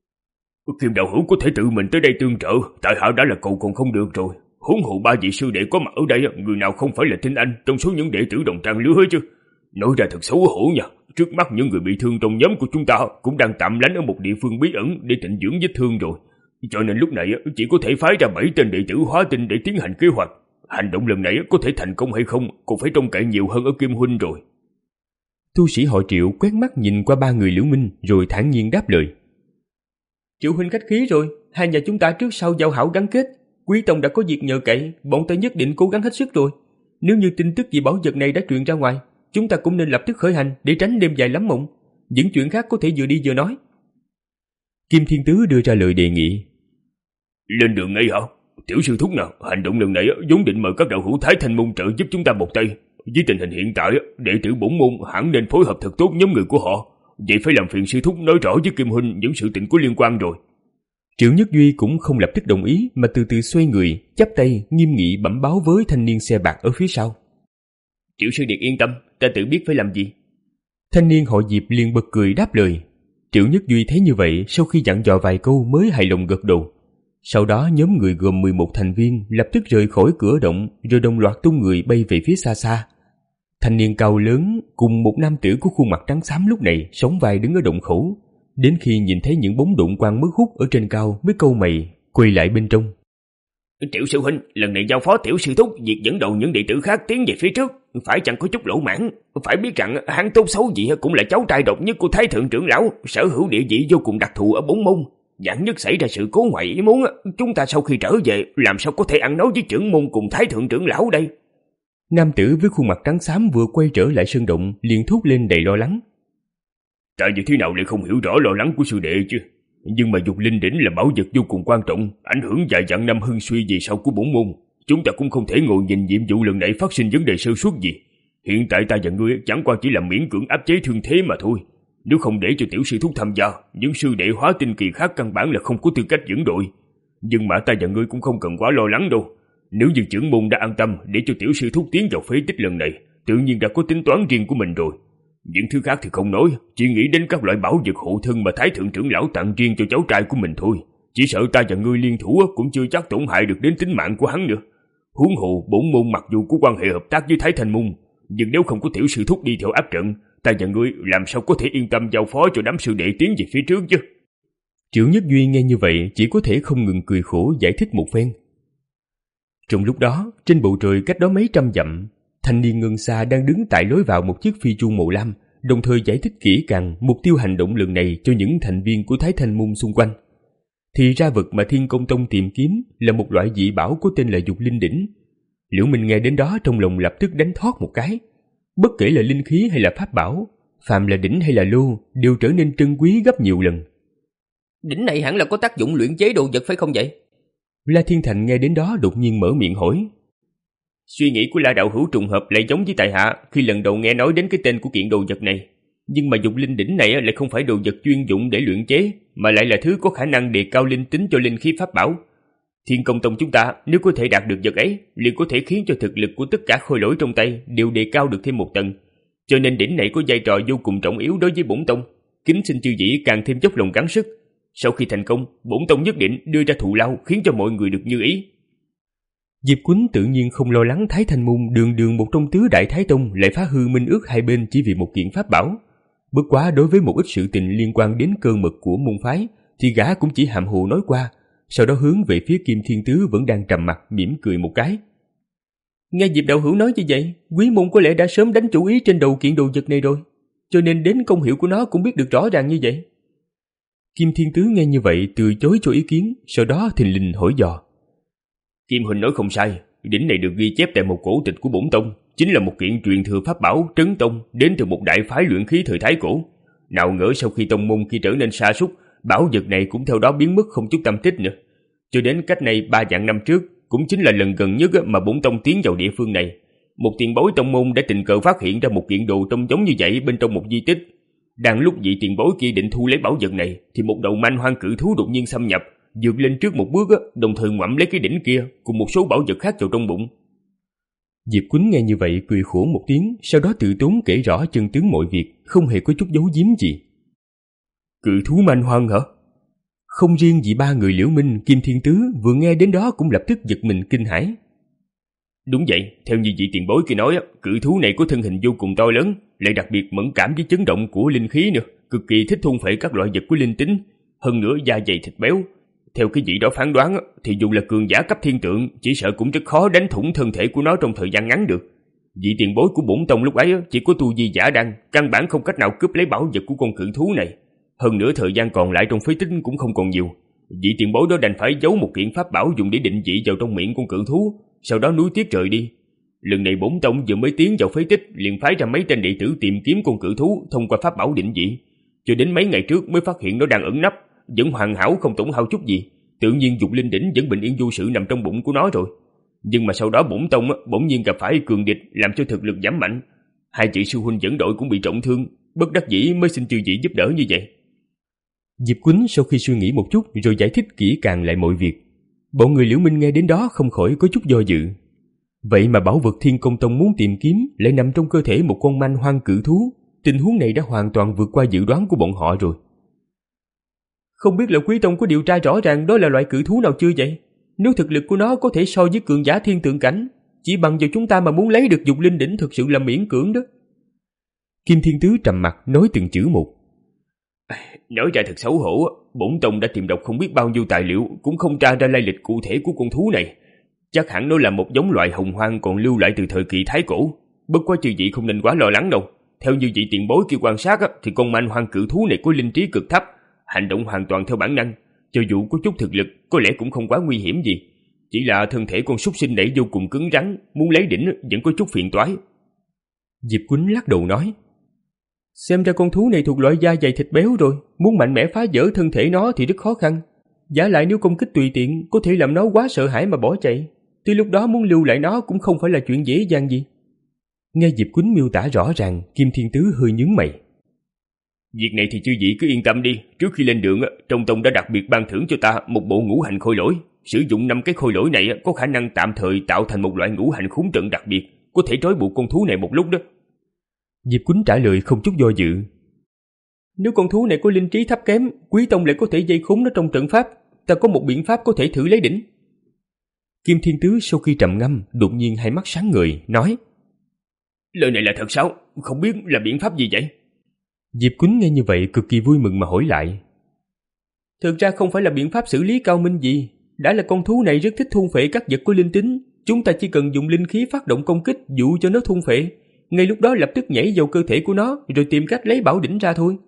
Kim đạo hữu có thể tự mình tới đây tương trợ, tại hạ đã là cầu còn không được rồi. Huống hộ ba vị sư đệ có mặt ở đây, người nào không phải là tinh anh trong số những đệ tử đồng trang lứa chứ. Nói ra thật xấu hổ nha, trước mắt những người bị thương trong nhóm của chúng ta cũng đang tạm lánh ở một địa phương bí ẩn để tịnh dưỡng vết thương rồi. Cho nên lúc này chỉ có thể phái ra bảy tên đệ tử hóa tinh để tiến hành kế hoạch. Hành động lần này có thể thành công hay không cũng phải trông cậy nhiều hơn ở Kim huynh rồi. Tu sĩ họ Triệu quét mắt nhìn qua ba người Liễu Minh rồi thản nhiên đáp lời. Triệu huynh khách khí rồi, hai nhà chúng ta trước sau giao hảo gắn kết, Quý tông đã có việc nhờ cậy, bọn ta nhất định cố gắng hết sức rồi. Nếu như tin tức về bảo vật này đã truyền ra ngoài, chúng ta cũng nên lập tức khởi hành để tránh đêm dài lắm mộng. Những chuyện khác có thể vừa đi vừa nói. Kim Thiên Tứ đưa ra lời đề nghị. Lên đường ngay hả? Tiểu sư thúc nào, hành động lần này vốn định mời các đạo hữu Thái Thanh môn trợ giúp chúng ta một tay. Với tình hình hiện tại, đệ tử bổn môn hẳn nên phối hợp thật tốt nhóm người của họ. Vậy phải làm phiền sư thúc nói rõ với Kim huynh những sự tình có liên quan rồi. Triệu Nhất Duy cũng không lập tức đồng ý mà từ từ xoay người, chắp tay nghiêm nghị bẩm báo với thanh niên xe bạc ở phía sau. Triệu sư điệt yên tâm, ta tự biết phải làm gì. Thanh niên họ Diệp liền bật cười đáp lời. Triệu Nhất Duy thấy như vậy, sau khi dặn dò vài câu mới hài lòng gật đầu. Sau đó nhóm người gồm mười một thành viên lập tức rời khỏi cửa động, rồi đồng loạt tung người bay về phía xa xa. Thanh niên cao lớn cùng một nam tử có khuôn mặt trắng xám lúc này sóng vai đứng ở động khẩu, đến khi nhìn thấy những bóng độn quang mất hút ở trên cao mới cau mày quay lại bên trong. Triệu sư huynh, lần này giao phó tiểu sư thúc việc dẫn đầu những đệ tử khác tiến về phía trước, phải chăng có chút lỗ mãn? Phải biết rằng hắn tốt xấu gì cũng là cháu trai độc nhất của Thái thượng trưởng lão, sở hữu địa vị vô cùng đặc thù ở bốn môn. Vạn nhất xảy ra sự cố ngoại ý muốn, chúng ta sau khi trở về làm sao có thể ăn nói với trưởng môn cùng Thái thượng trưởng lão đây? Nam tử với khuôn mặt trắng xám vừa quay trở lại sơn động liền thốt lên đầy lo lắng. Ta như thế nào lại không hiểu rõ lo lắng của sư đệ chứ? Nhưng mà dục linh đỉnh là bảo vật vô cùng quan trọng, ảnh hưởng vài vạn năm hưng suy về sau của bổn môn. Chúng ta cũng không thể ngồi nhìn nhiệm vụ lần này phát sinh vấn đề sơ suất gì. Hiện tại ta và ngươi chẳng qua chỉ là miễn cưỡng áp chế thương thế mà thôi. Nếu không để cho tiểu sư thúc tham gia, những sư đệ hóa tinh kỳ khác căn bản là không có tư cách dẫn đội. Nhưng mà ta và ngươi cũng không cần quá lo lắng đâu. Nếu như trưởng môn đã an tâm để cho tiểu sư thúc tiến vào phế tích lần này, tự nhiên đã có tính toán riêng của mình rồi. Những thứ khác thì không nói, chỉ nghĩ đến các loại bảo vật hộ thân mà Thái thượng trưởng lão tặng riêng cho cháu trai của mình thôi. Chỉ sợ ta và ngươi liên thủ cũng chưa chắc tổn hại được đến tính mạng của hắn nữa. Huống hồ bổn môn mặc dù có quan hệ hợp tác với Thái Thanh môn, nhưng nếu không có tiểu sư thúc đi theo áp trận, ta và ngươi làm sao có thể yên tâm giao phó cho đám sư đệ tiến về phía trước chứ? Triệu Nhất Duy nghe như vậy chỉ có thể không ngừng cười khổ giải thích một phen. Trong lúc đó, trên bầu trời cách đó mấy trăm dặm, thanh niên ngân xa đang đứng tại lối vào một chiếc phi chu màu lam, đồng thời giải thích kỹ càng mục tiêu hành động lần này cho những thành viên của Thái Thanh môn xung quanh. Thì ra vật mà Thiên Công Tông tìm kiếm là một loại dị bảo có tên là dục linh đỉnh. Liễu Minh nghe đến đó trong lòng lập tức đánh thoát một cái. Bất kể là linh khí hay là pháp bảo, phàm là đỉnh hay là lô đều trở nên trân quý gấp nhiều lần. Đỉnh này hẳn là có tác dụng luyện chế đồ vật phải không vậy? La Thiên Thành nghe đến đó đột nhiên mở miệng hỏi. Suy nghĩ của La đạo hữu trùng hợp lại giống với tại hạ khi lần đầu nghe nói đến cái tên của kiện đồ vật này. Nhưng mà dục linh đỉnh này lại không phải đồ vật chuyên dụng để luyện chế, mà lại là thứ có khả năng đề cao linh tính cho linh khí pháp bảo. Thiên Công Tông chúng ta nếu có thể đạt được vật ấy, liền có thể khiến cho thực lực của tất cả khôi lỗi trong tay đều đề cao được thêm một tầng. Cho nên đỉnh này có vai trò vô cùng trọng yếu đối với bổn tông. Kính xin chư vị càng thêm dốc lòng gắng sức. Sau khi thành công, bổn tông nhất định đưa ra thù lao khiến cho mọi người được như ý. Diệp Quýnh tự nhiên không lo lắng Thái Thanh môn đường đường một trong tứ đại Thái Tông lại phá hư minh ước hai bên chỉ vì một kiện pháp bảo. Bất quá đối với một ít sự tình liên quan đến cơ mật của môn phái thì gã cũng chỉ hàm hồ nói qua, sau đó hướng về phía Kim Thiên Tứ vẫn đang trầm mặt mỉm cười một cái. Nghe Diệp đạo hữu nói như vậy, quý môn có lẽ đã sớm đánh chủ ý trên đầu kiện đồ vật này rồi, cho nên đến công hiệu của nó cũng biết được rõ ràng như vậy. Kim Thiên Tứ nghe như vậy từ chối cho ý kiến, sau đó thình lình hỏi dò. Kim huynh nói không sai, đỉnh này được ghi chép tại một cổ tịch của bổn tông, chính là một kiện truyền thừa pháp bảo trấn tông đến từ một đại phái luyện khí thời Thái cổ. Nào ngờ sau khi tông môn kia trở nên sa sút, bảo vật này cũng theo đó biến mất không chút tâm tích nữa. Cho đến cách này ba vạn năm trước, cũng chính là lần gần nhất mà bổn tông tiến vào địa phương này, một tiền bối tông môn đã tình cờ phát hiện ra một kiện đồ trông giống như vậy bên trong một di tích. Đang lúc vị tiền bối kia định thu lấy bảo vật này, thì một đầu manh hoang cự thú đột nhiên xâm nhập, vượt lên trước một bước, đồng thời ngoạm lấy cái đỉnh kia cùng một số bảo vật khác vào trong bụng. Diệp Quýnh nghe như vậy cười khổ một tiếng, sau đó tự tốn kể rõ chân tướng mọi việc, không hề có chút giấu giếm gì. Cự thú manh hoang hả? Không riêng gì ba người Liễu Minh, Kim Thiên Tứ vừa nghe đến đó cũng lập tức giật mình kinh hãi. Đúng vậy, theo như vị tiền bối kia nói, cự thú này có thân hình vô cùng to lớn, lại đặc biệt mẫn cảm với chấn động của linh khí nữa, cực kỳ thích thôn phệ các loại vật của linh tính, hơn nữa da dày thịt béo. Theo cái vị đó phán đoán thì dù là cường giả cấp thiên tượng, chỉ sợ cũng rất khó đánh thủng thân thể của nó trong thời gian ngắn được. Vị tiền bối của bổn tông lúc ấy chỉ có tu vi giả đăng, căn bản không cách nào cướp lấy bảo vật của con cự thú này. Hơn nữa thời gian còn lại trong phế tích cũng không còn nhiều. Vị tiền bối đó đành phải giấu một kiện pháp bảo dùng để định vị vào trong miệng con cự thú, sau đó nuối tiếc rời đi. Lần này bổn tông vừa mới tiến vào phế tích liền phái ra mấy tên đệ tử tìm kiếm con cự thú thông qua pháp bảo định vị, cho đến mấy ngày trước mới phát hiện nó đang ẩn nấp, vẫn hoàn hảo không tổn hao chút gì. Tự nhiên dục linh đỉnh vẫn bình yên vô sự nằm trong bụng của nó rồi. Nhưng mà sau đó bổn tông bỗng nhiên gặp phải cường địch làm cho thực lực giảm mạnh. Hai chị sư huynh dẫn đội cũng bị trọng thương, bất đắc dĩ mới xin chư vị giúp đỡ như vậy. Diệp Quýnh sau khi suy nghĩ một chút rồi giải thích kỹ càng lại mọi việc. Bọn người Liễu Minh nghe đến đó không khỏi có chút do dự. Vậy mà bảo vật Thiên Công Tông muốn tìm kiếm lại nằm trong cơ thể một con manh hoang cự thú. Tình huống này đã hoàn toàn vượt qua dự đoán của bọn họ rồi. Không biết là Quý Tông có điều tra rõ ràng đó là loại cự thú nào chưa vậy? Nếu thực lực của nó có thể so với cường giả thiên tượng cảnh, chỉ bằng vào chúng ta mà muốn lấy được dục linh đỉnh thực sự là miễn cưỡng đó. Kim Thiên Tứ trầm mặt nói từng chữ một. Nói ra thật xấu hổ, bổn tông đã tìm đọc không biết bao nhiêu tài liệu cũng không tra ra lai lịch cụ thể của con thú này. Chắc hẳn nó là một giống loài hồng hoang còn lưu lại từ thời kỳ Thái Cổ. Bất quá chư vị không nên quá lo lắng đâu. Theo như vị tiền bối kia quan sát thì con manh hoang cự thú này có linh trí cực thấp, hành động hoàn toàn theo bản năng. Cho dù có chút thực lực có lẽ cũng không quá nguy hiểm gì. Chỉ là thân thể con súc sinh này vô cùng cứng rắn, muốn lấy đỉnh vẫn có chút phiền toái. Diệp Quýnh lắc đầu nói. Xem ra con thú này thuộc loại da dày thịt béo rồi, muốn mạnh mẽ phá vỡ thân thể nó thì rất khó khăn. Giả lại nếu công kích tùy tiện có thể làm nó quá sợ hãi mà bỏ chạy. Tuy lúc đó muốn lưu lại nó cũng không phải là chuyện dễ dàng gì. Nghe Diệp Quýnh miêu tả rõ ràng, Kim Thiên Tứ hơi nhướng mày. Việc này thì chư vị cứ yên tâm đi. Trước khi lên đường, trong tông đã đặc biệt ban thưởng cho ta một bộ ngũ hành khôi lỗi. Sử dụng năm cái khôi lỗi này có khả năng tạm thời tạo thành một loại ngũ hành khốn trận đặc biệt, có thể trói buộc con thú này một lúc đó. Diệp Quýnh trả lời không chút do dự. Nếu con thú này có linh trí thấp kém, Quý Tông lại có thể dây khốn nó trong trận pháp, ta có một biện pháp có thể thử lấy đỉnh. Kim Thiên Tứ sau khi trầm ngâm, đột nhiên hai mắt sáng ngời, nói. Lời này là thật sao? Không biết là biện pháp gì vậy? Diệp Quýnh nghe như vậy cực kỳ vui mừng mà hỏi lại. Thực ra không phải là biện pháp xử lý cao minh gì. Đã là con thú này rất thích thôn phệ các vật có linh tính, chúng ta chỉ cần dùng linh khí phát động công kích dụ cho nó thôn phệ. Ngay lúc đó lập tức nhảy vào cơ thể của nó rồi tìm cách lấy bảo đỉnh ra thôi.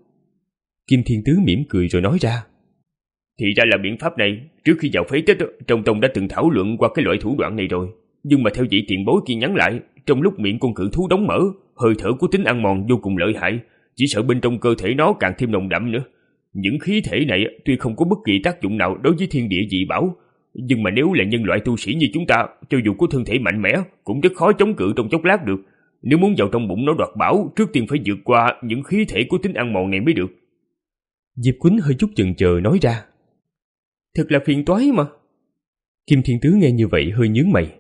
Kim Thiên Tứ mỉm cười rồi nói ra. Thì ra là biện pháp này. Trước khi vào phế tích, trong tông đã từng thảo luận qua cái loại thủ đoạn này rồi. Nhưng mà theo vị tiền bối kia nhắn lại, trong lúc miệng con cự thú đóng mở, hơi thở của tính ăn mòn vô cùng lợi hại, chỉ sợ bên trong cơ thể nó càng thêm nồng đậm nữa. Những khí thể này tuy không có bất kỳ tác dụng nào đối với thiên địa dị bảo, nhưng mà nếu là nhân loại tu sĩ như chúng ta, cho dù có thân thể mạnh mẽ cũng rất khó chống cự trong chốc lát được. Nếu muốn vào trong bụng nó đoạt bảo, trước tiên phải vượt qua những khí thể của tính ăn mòn này mới được. Diệp Quýnh hơi chút chần chờ nói ra. Thật là phiền toái mà. Kim Thiên Tứ nghe như vậy hơi nhướng mày.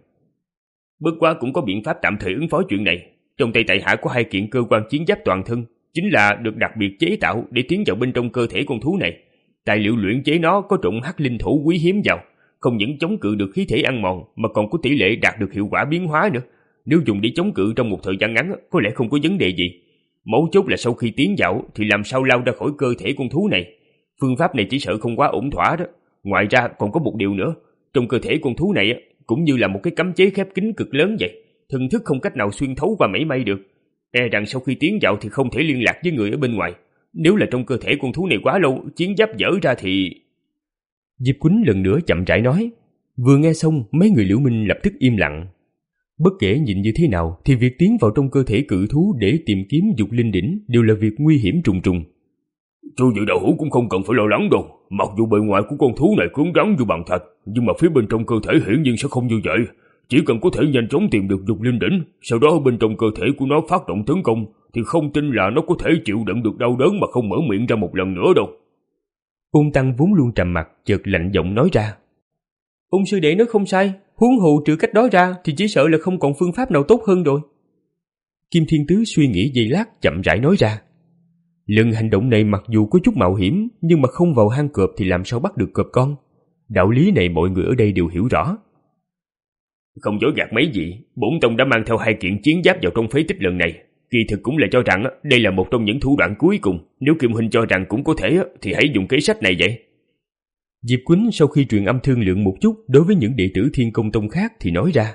Bất quá cũng có biện pháp tạm thời ứng phó chuyện này. Trong tay tại hạ có hai kiện cơ quan chiến giáp toàn thân, chính là được đặc biệt chế tạo để tiến vào bên trong cơ thể con thú này. Tài liệu luyện chế nó có trộn hắc linh thổ quý hiếm vào, không những chống cự được khí thể ăn mòn mà còn có tỷ lệ đạt được hiệu quả biến hóa nữa. Nếu dùng để chống cự trong một thời gian ngắn có lẽ không có vấn đề gì. Mấu chốt là sau khi tiến vào thì làm sao lao ra khỏi cơ thể con thú này. Phương pháp này chỉ sợ không quá ổn thỏa đó. Ngoài ra còn có một điều nữa, trong cơ thể con thú này cũng như là một cái cấm chế khép kín cực lớn vậy, thần thức không cách nào xuyên thấu qua mảy may được. E rằng sau khi tiến vào thì không thể liên lạc với người ở bên ngoài. Nếu là trong cơ thể con thú này quá lâu, chiến giáp dở ra thì... Diệp Quýnh lần nữa chậm rãi nói. Vừa nghe xong, mấy người Liễu Minh lập tức im lặng. Bất kể nhìn như thế nào thì việc tiến vào trong cơ thể cự thú để tìm kiếm dục linh đỉnh đều là việc nguy hiểm trùng trùng. Cho vị đạo hữu cũng không cần phải lo lắng đâu. Mặc dù bề ngoài của con thú này cứng rắn như bằng thạch, nhưng mà phía bên trong cơ thể hiển nhiên sẽ không như vậy. Chỉ cần có thể nhanh chóng tìm được dục linh đỉnh, sau đó bên trong cơ thể của nó phát động tấn công, thì không tin là nó có thể chịu đựng được đau đớn mà không mở miệng ra một lần nữa đâu. Ôn Tăng vốn luôn trầm mặc, chợt lạnh giọng nói ra. Ôn sư đệ nói không sai, huống hồ trừ cách đó ra thì chỉ sợ là không còn phương pháp nào tốt hơn rồi. Kim Thiên Tứ suy nghĩ giây lát chậm rãi nói ra. Lần hành động này mặc dù có chút mạo hiểm, nhưng mà không vào hang cọp thì làm sao bắt được cọp con. Đạo lý này mọi người ở đây đều hiểu rõ. Không dối gạt mấy vị, bổn tông đã mang theo hai kiện chiến giáp vào trong phế tích lần này. Kỳ thực cũng là cho rằng đây là một trong những thủ đoạn cuối cùng. Nếu Kim huynh cho rằng cũng có thể thì hãy dùng kế sách này vậy. Diệp Quýnh sau khi truyền âm thương lượng một chút đối với những đệ tử Thiên Công Tông khác thì nói ra.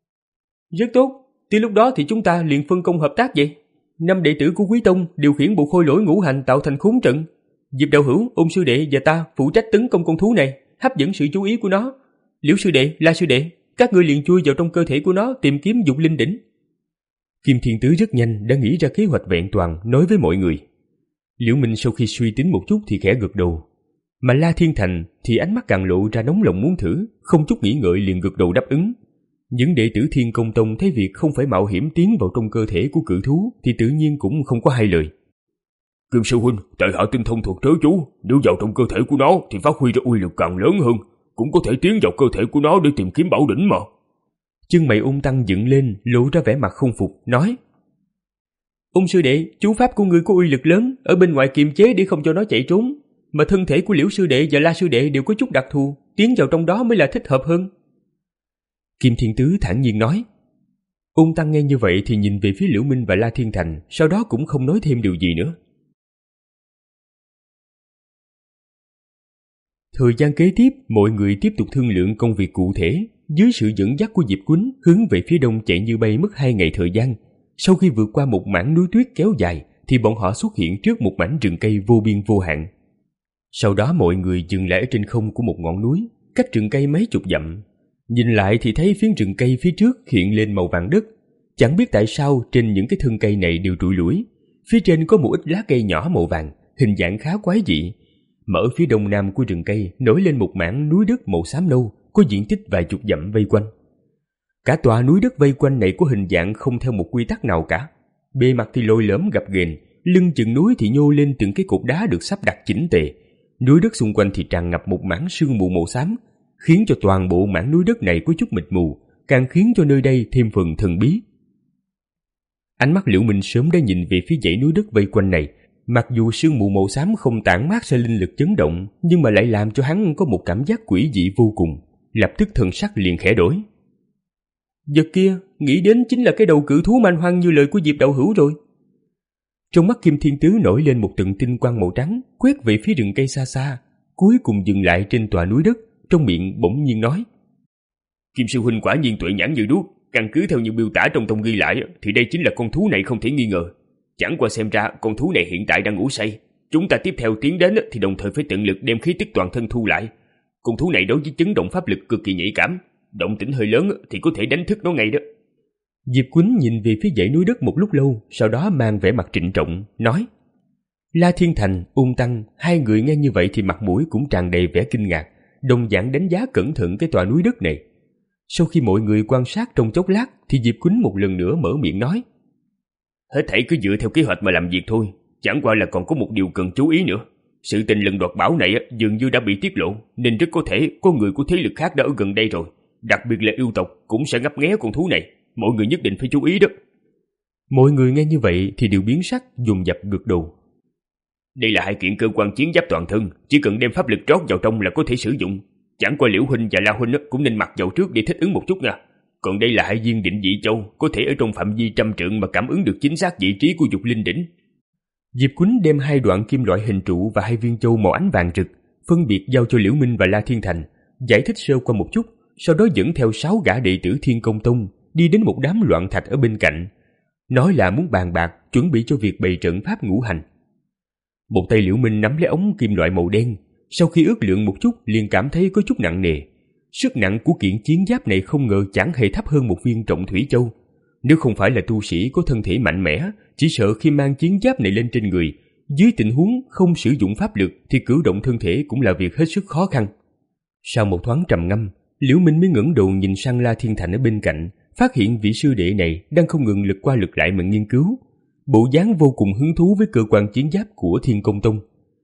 Rất tốt, từ lúc đó thì chúng ta liền phân công hợp tác vậy. Năm đệ tử của Quý Tông điều khiển bộ khôi lỗi ngũ hành tạo thành khốn trận. Diệp đạo hữu, Ôn sư đệ và ta phụ trách tấn công con thú này, hấp dẫn sự chú ý của nó. Liễu sư đệ, La sư đệ, các ngươi liền chui vào trong cơ thể của nó tìm kiếm dục linh đỉnh. Kim Thiên Tứ rất nhanh đã nghĩ ra kế hoạch vẹn toàn nói với mọi người. Liễu Minh sau khi suy tính một chút thì khẽ gật đầu. Mà La Thiên Thành thì ánh mắt càng lộ ra nóng lòng muốn thử, không chút nghĩ ngợi liền gật đầu đáp ứng. Những đệ tử Thiên Công Tông thấy việc không phải mạo hiểm tiến vào trong cơ thể của cự thú thì tự nhiên cũng không có hai lời. Kim sư huynh, tại hạ tinh thông thuật trớ chú, nếu vào trong cơ thể của nó thì phát huy ra uy lực càng lớn hơn, cũng có thể tiến vào cơ thể của nó để tìm kiếm bảo đỉnh mà. Chân mày Ôn Tăng dựng lên, lộ ra vẻ mặt không phục, nói. Ôn sư đệ, chú pháp của ngươi có uy lực lớn, ở bên ngoài kiềm chế để không cho nó chạy trốn. mà thân thể của Liễu sư đệ và La sư đệ đều có chút đặc thù, tiến vào trong đó mới là thích hợp hơn. Kim Thiên Tứ thản nhiên nói. Ung Tăng nghe như vậy thì nhìn về phía Liễu Minh và La Thiên Thành, sau đó cũng không nói thêm điều gì nữa. Thời gian kế tiếp, mọi người tiếp tục thương lượng công việc cụ thể. Dưới sự dẫn dắt của Diệp Quýnh, hướng về phía đông chạy như bay mất hai ngày thời gian. Sau khi vượt qua một mảng núi tuyết kéo dài, thì bọn họ xuất hiện trước một mảnh rừng cây vô biên vô hạn. Sau đó mọi người dừng lại ở trên không của một ngọn núi, cách rừng cây mấy chục dặm. Nhìn lại thì thấy phiến rừng cây phía trước hiện lên màu vàng đất. Chẳng biết tại sao trên những cái thân cây này đều trụi lủi. Phía trên có một ít lá cây nhỏ màu vàng, hình dạng khá quái dị. Mà ở phía đông nam của rừng cây nổi lên một mảng núi đất màu xám nâu, có diện tích vài chục dặm vây quanh. Cả tòa núi đất vây quanh này có hình dạng không theo một quy tắc nào cả. Bề mặt thì lồi lõm gập ghềnh, lưng chừng núi thì nhô lên từng cái cột đá được sắp đặt chỉnh tề. Núi đất xung quanh thì tràn ngập một mảng sương mù màu xám, khiến cho toàn bộ mảng núi đất này có chút mịt mù, càng khiến cho nơi đây thêm phần thần bí. Ánh mắt Liễu Minh sớm đã nhìn về phía dãy núi đất vây quanh này. Mặc dù sương mù màu xám không tản mát ra linh lực chấn động, nhưng mà lại làm cho hắn có một cảm giác quỷ dị vô cùng. Lập tức thần sắc liền khẽ đổi. Vật kia, nghĩ đến chính là cái đầu cự thú man hoang như lời của Diệp đạo hữu rồi. Trong mắt Kim Thiên Tứ nổi lên một tầng tinh quang màu trắng, quét về phía rừng cây xa xa, cuối cùng dừng lại trên tòa núi đất, trong miệng bỗng nhiên nói. Kim sư huynh quả nhiên tuệ nhãn như đuốc, căn cứ theo như miêu tả trong tông ghi lại thì đây chính là con thú này không thể nghi ngờ. Chẳng qua xem ra con thú này hiện tại đang ngủ say. Chúng ta tiếp theo tiến đến thì đồng thời phải tận lực đem khí tức toàn thân thu lại. Con thú này đối với chấn động pháp lực cực kỳ nhạy cảm, động tĩnh hơi lớn thì có thể đánh thức nó ngay đó. Diệp Quýnh nhìn về phía dãy núi đất một lúc lâu, sau đó mang vẻ mặt trịnh trọng, nói. La Thiên Thành, Ung Tăng, hai người nghe như vậy thì mặt mũi cũng tràn đầy vẻ kinh ngạc, đồng dạng đánh giá cẩn thận cái tòa núi đất này. Sau khi mọi người quan sát trong chốc lát thì Diệp Quýnh một lần nữa mở miệng nói. Hết thảy cứ dựa theo kế hoạch mà làm việc thôi, chẳng qua là còn có một điều cần chú ý nữa. Sự tình lần đoạt bảo này dường như đã bị tiết lộ, nên rất có thể có người của thế lực khác đã ở gần đây rồi, đặc biệt là yêu tộc cũng sẽ ngấp nghé con thú này, mọi người nhất định phải chú ý đó. Mọi người nghe như vậy thì đều biến sắc, dồn dập gật đầu. Đây là hai kiện cơ quan chiến giáp toàn thân, chỉ cần đem pháp lực rót vào trong là có thể sử dụng. Chẳng qua Liễu huynh và La huynh cũng nên mặc vào trước để thích ứng một chút nha. Còn đây là hai viên định dị châu, có thể ở trong phạm vi trăm trượng mà cảm ứng được chính xác vị trí của dục linh đỉnh. Diệp Quýnh đem hai đoạn kim loại hình trụ và hai viên châu màu ánh vàng rực phân biệt giao cho Liễu Minh và La Thiên Thành, giải thích sơ qua một chút, sau đó dẫn theo sáu gã đệ tử Thiên Công Tông đi đến một đám loạn thạch ở bên cạnh, nói là muốn bàn bạc chuẩn bị cho việc bày trận pháp ngũ hành. Một tay Liễu Minh nắm lấy ống kim loại màu đen, sau khi ước lượng một chút liền cảm thấy có chút nặng nề. Sức nặng của kiện chiến giáp này không ngờ chẳng hề thấp hơn một viên trọng thủy châu. Nếu không phải là tu sĩ có thân thể mạnh mẽ, chỉ sợ khi mang chiến giáp này lên trên người, dưới tình huống không sử dụng pháp lực thì cử động thân thể cũng là việc hết sức khó khăn. Sau một thoáng trầm ngâm, Liễu Minh mới ngẩng đầu nhìn sang La Thiên Thành ở bên cạnh, phát hiện vị sư đệ này đang không ngừng lật qua lật lại mà nghiên cứu, bộ dáng vô cùng hứng thú với cơ quan chiến giáp của Thiên Công Tông.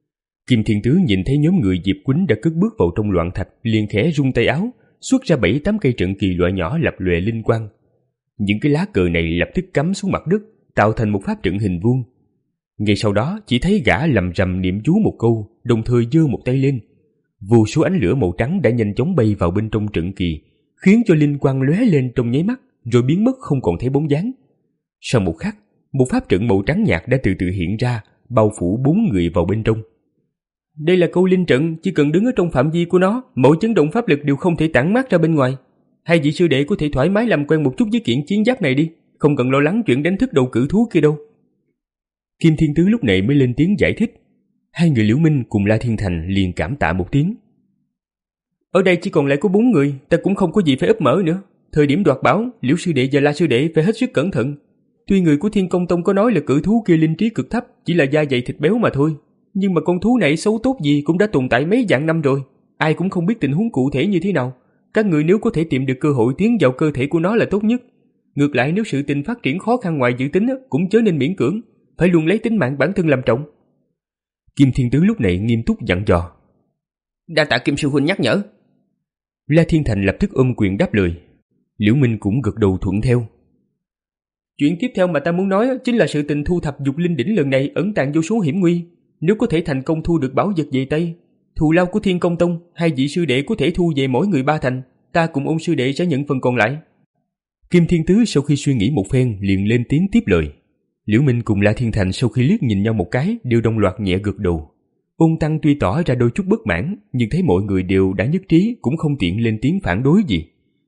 Kim Thiên Tứ nhìn thấy nhóm người Diệp Quýnh đã cất bước vào trong loạn thạch, liền khẽ rung tay áo, xuất ra bảy tám cây trận kỳ loại nhỏ lập lòe linh quang. Những cái lá cờ này lập tức cắm xuống mặt đất, tạo thành một pháp trận hình vuông. Ngay sau đó chỉ thấy gã lầm rầm niệm chú một câu, đồng thời giơ một tay lên. Vô số ánh lửa màu trắng đã nhanh chóng bay vào bên trong trận kỳ, khiến cho linh quang lóe lên trong nháy mắt, rồi biến mất không còn thấy bóng dáng. Sau một khắc, một pháp trận màu trắng nhạt đã từ từ hiện ra, bao phủ bốn người vào bên trong. Đây là câu linh trận, chỉ cần đứng ở trong phạm vi của nó, mỗi chấn động pháp lực đều không thể tản mát ra bên ngoài. Hai vị sư đệ có thể thoải mái làm quen một chút với kiện chiến giáp này đi, không cần lo lắng chuyện đánh thức đầu cự thú kia đâu. Kim Thiên Tứ lúc này mới lên tiếng giải thích. Hai người Liễu Minh cùng La Thiên Thành liền cảm tạ một tiếng. Ở đây chỉ còn lại có bốn người, ta cũng không có gì phải ấp mở nữa. Thời điểm đoạt bảo, Liễu sư đệ và La sư đệ phải hết sức cẩn thận. Tuy người của Thiên Công Tông có nói là cự thú kia linh trí cực thấp, chỉ là da dày thịt béo mà thôi, nhưng mà con thú này xấu tốt gì cũng đã tồn tại mấy vạn năm rồi, ai cũng không biết tình huống cụ thể như thế nào. Các người nếu có thể tìm được cơ hội tiến vào cơ thể của nó là tốt nhất. Ngược lại nếu sự tình phát triển khó khăn ngoài dự tính cũng chớ nên miễn cưỡng, phải luôn lấy tính mạng bản thân làm trọng. Kim Thiên Tứ lúc này nghiêm túc dặn dò. Đa tạ Kim sư huynh nhắc nhở. La Thiên Thành lập tức ôm quyền đáp lời. Liễu Minh cũng gật đầu thuận theo. Chuyện tiếp theo mà ta muốn nói chính là sự tình thu thập dục linh đỉnh lần này ẩn tàng vô số hiểm nguy. Nếu có thể thành công thu được bảo vật về tay, thù lao của Thiên Công Tông, hai vị sư đệ có thể thu về mỗi người ba thành, ta cùng ông sư đệ sẽ nhận phần còn lại. Kim Thiên Tứ sau khi suy nghĩ một phen liền lên tiếng tiếp lời. Liễu Minh cùng La Thiên Thành sau khi liếc nhìn nhau một cái đều đồng loạt nhẹ gật đầu. Ôn Tăng tuy tỏ ra đôi chút bất mãn, nhưng thấy mọi người đều đã nhất trí cũng không tiện lên tiếng phản đối gì.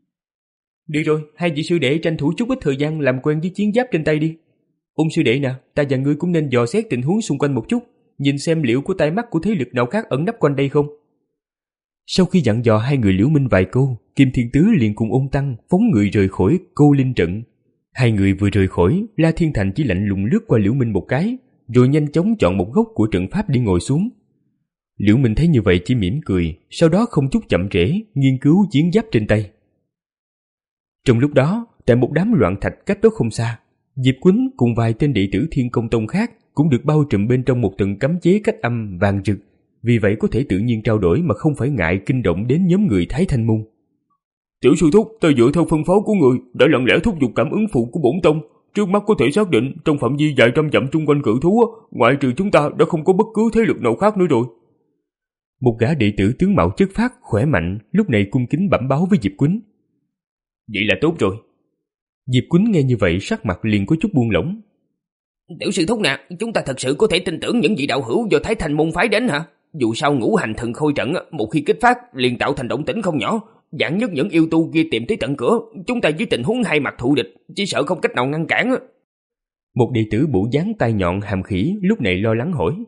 Được rồi, hai vị sư đệ tranh thủ chút ít thời gian làm quen với chiến giáp trên tay đi. Ông sư đệ nè, ta và ngươi cũng nên dò xét tình huống xung quanh một chút, nhìn xem liệu có tai mắt của thế lực nào khác ẩn nấp quanh đây không. Sau khi dặn dò hai người Liễu Minh vài câu, Kim Thiên Tứ liền cùng Ôn Tăng phóng người rời khỏi Cô Linh trận. Hai người vừa rời khỏi, La Thiên Thành chỉ lạnh lùng lướt qua Liễu Minh một cái, rồi nhanh chóng chọn một góc của trận pháp đi ngồi xuống. Liễu Minh thấy như vậy chỉ mỉm cười, sau đó không chút chậm trễ nghiên cứu chiến giáp trên tay. Trong lúc đó, tại một đám loạn thạch cách đó không xa, Diệp Quýnh cùng vài tên đệ tử Thiên Công Tông khác cũng được bao trùm bên trong một tầng cấm chế cách âm vàng rực, vì vậy có thể tự nhiên trao đổi mà không phải ngại kinh động đến nhóm người Thái Thanh Môn. Tiểu sư thúc, ta dựa theo phân phó của người đã lặng lẽ thúc giục cảm ứng phụ của bổn tông, trước mắt có thể xác định trong phạm vi vài trăm dặm chung quanh cự thú, ngoại trừ chúng ta đã không có bất cứ thế lực nào khác nữa rồi. Một gã đệ tử tướng mạo chất phác khỏe mạnh lúc này cung kính bẩm báo với Diệp Quýnh. Vậy là tốt rồi. Diệp Quýnh nghe như vậy sắc mặt liền có chút buông lỏng. Tiểu sư thúc nè, chúng ta thật sự có thể tin tưởng những vị đạo hữu do Thái Thanh Môn phái đến hả? Dù sao ngũ hành thần khôi trận một khi kích phát liền tạo thành động tĩnh không nhỏ, vạn nhất những yêu tu kia tìm tới tận cửa, chúng ta dưới tình huống hai mặt thù địch chỉ sợ không cách nào ngăn cản. Một đệ tử bộ dáng tai nhọn hàm khỉ lúc này lo lắng hỏi.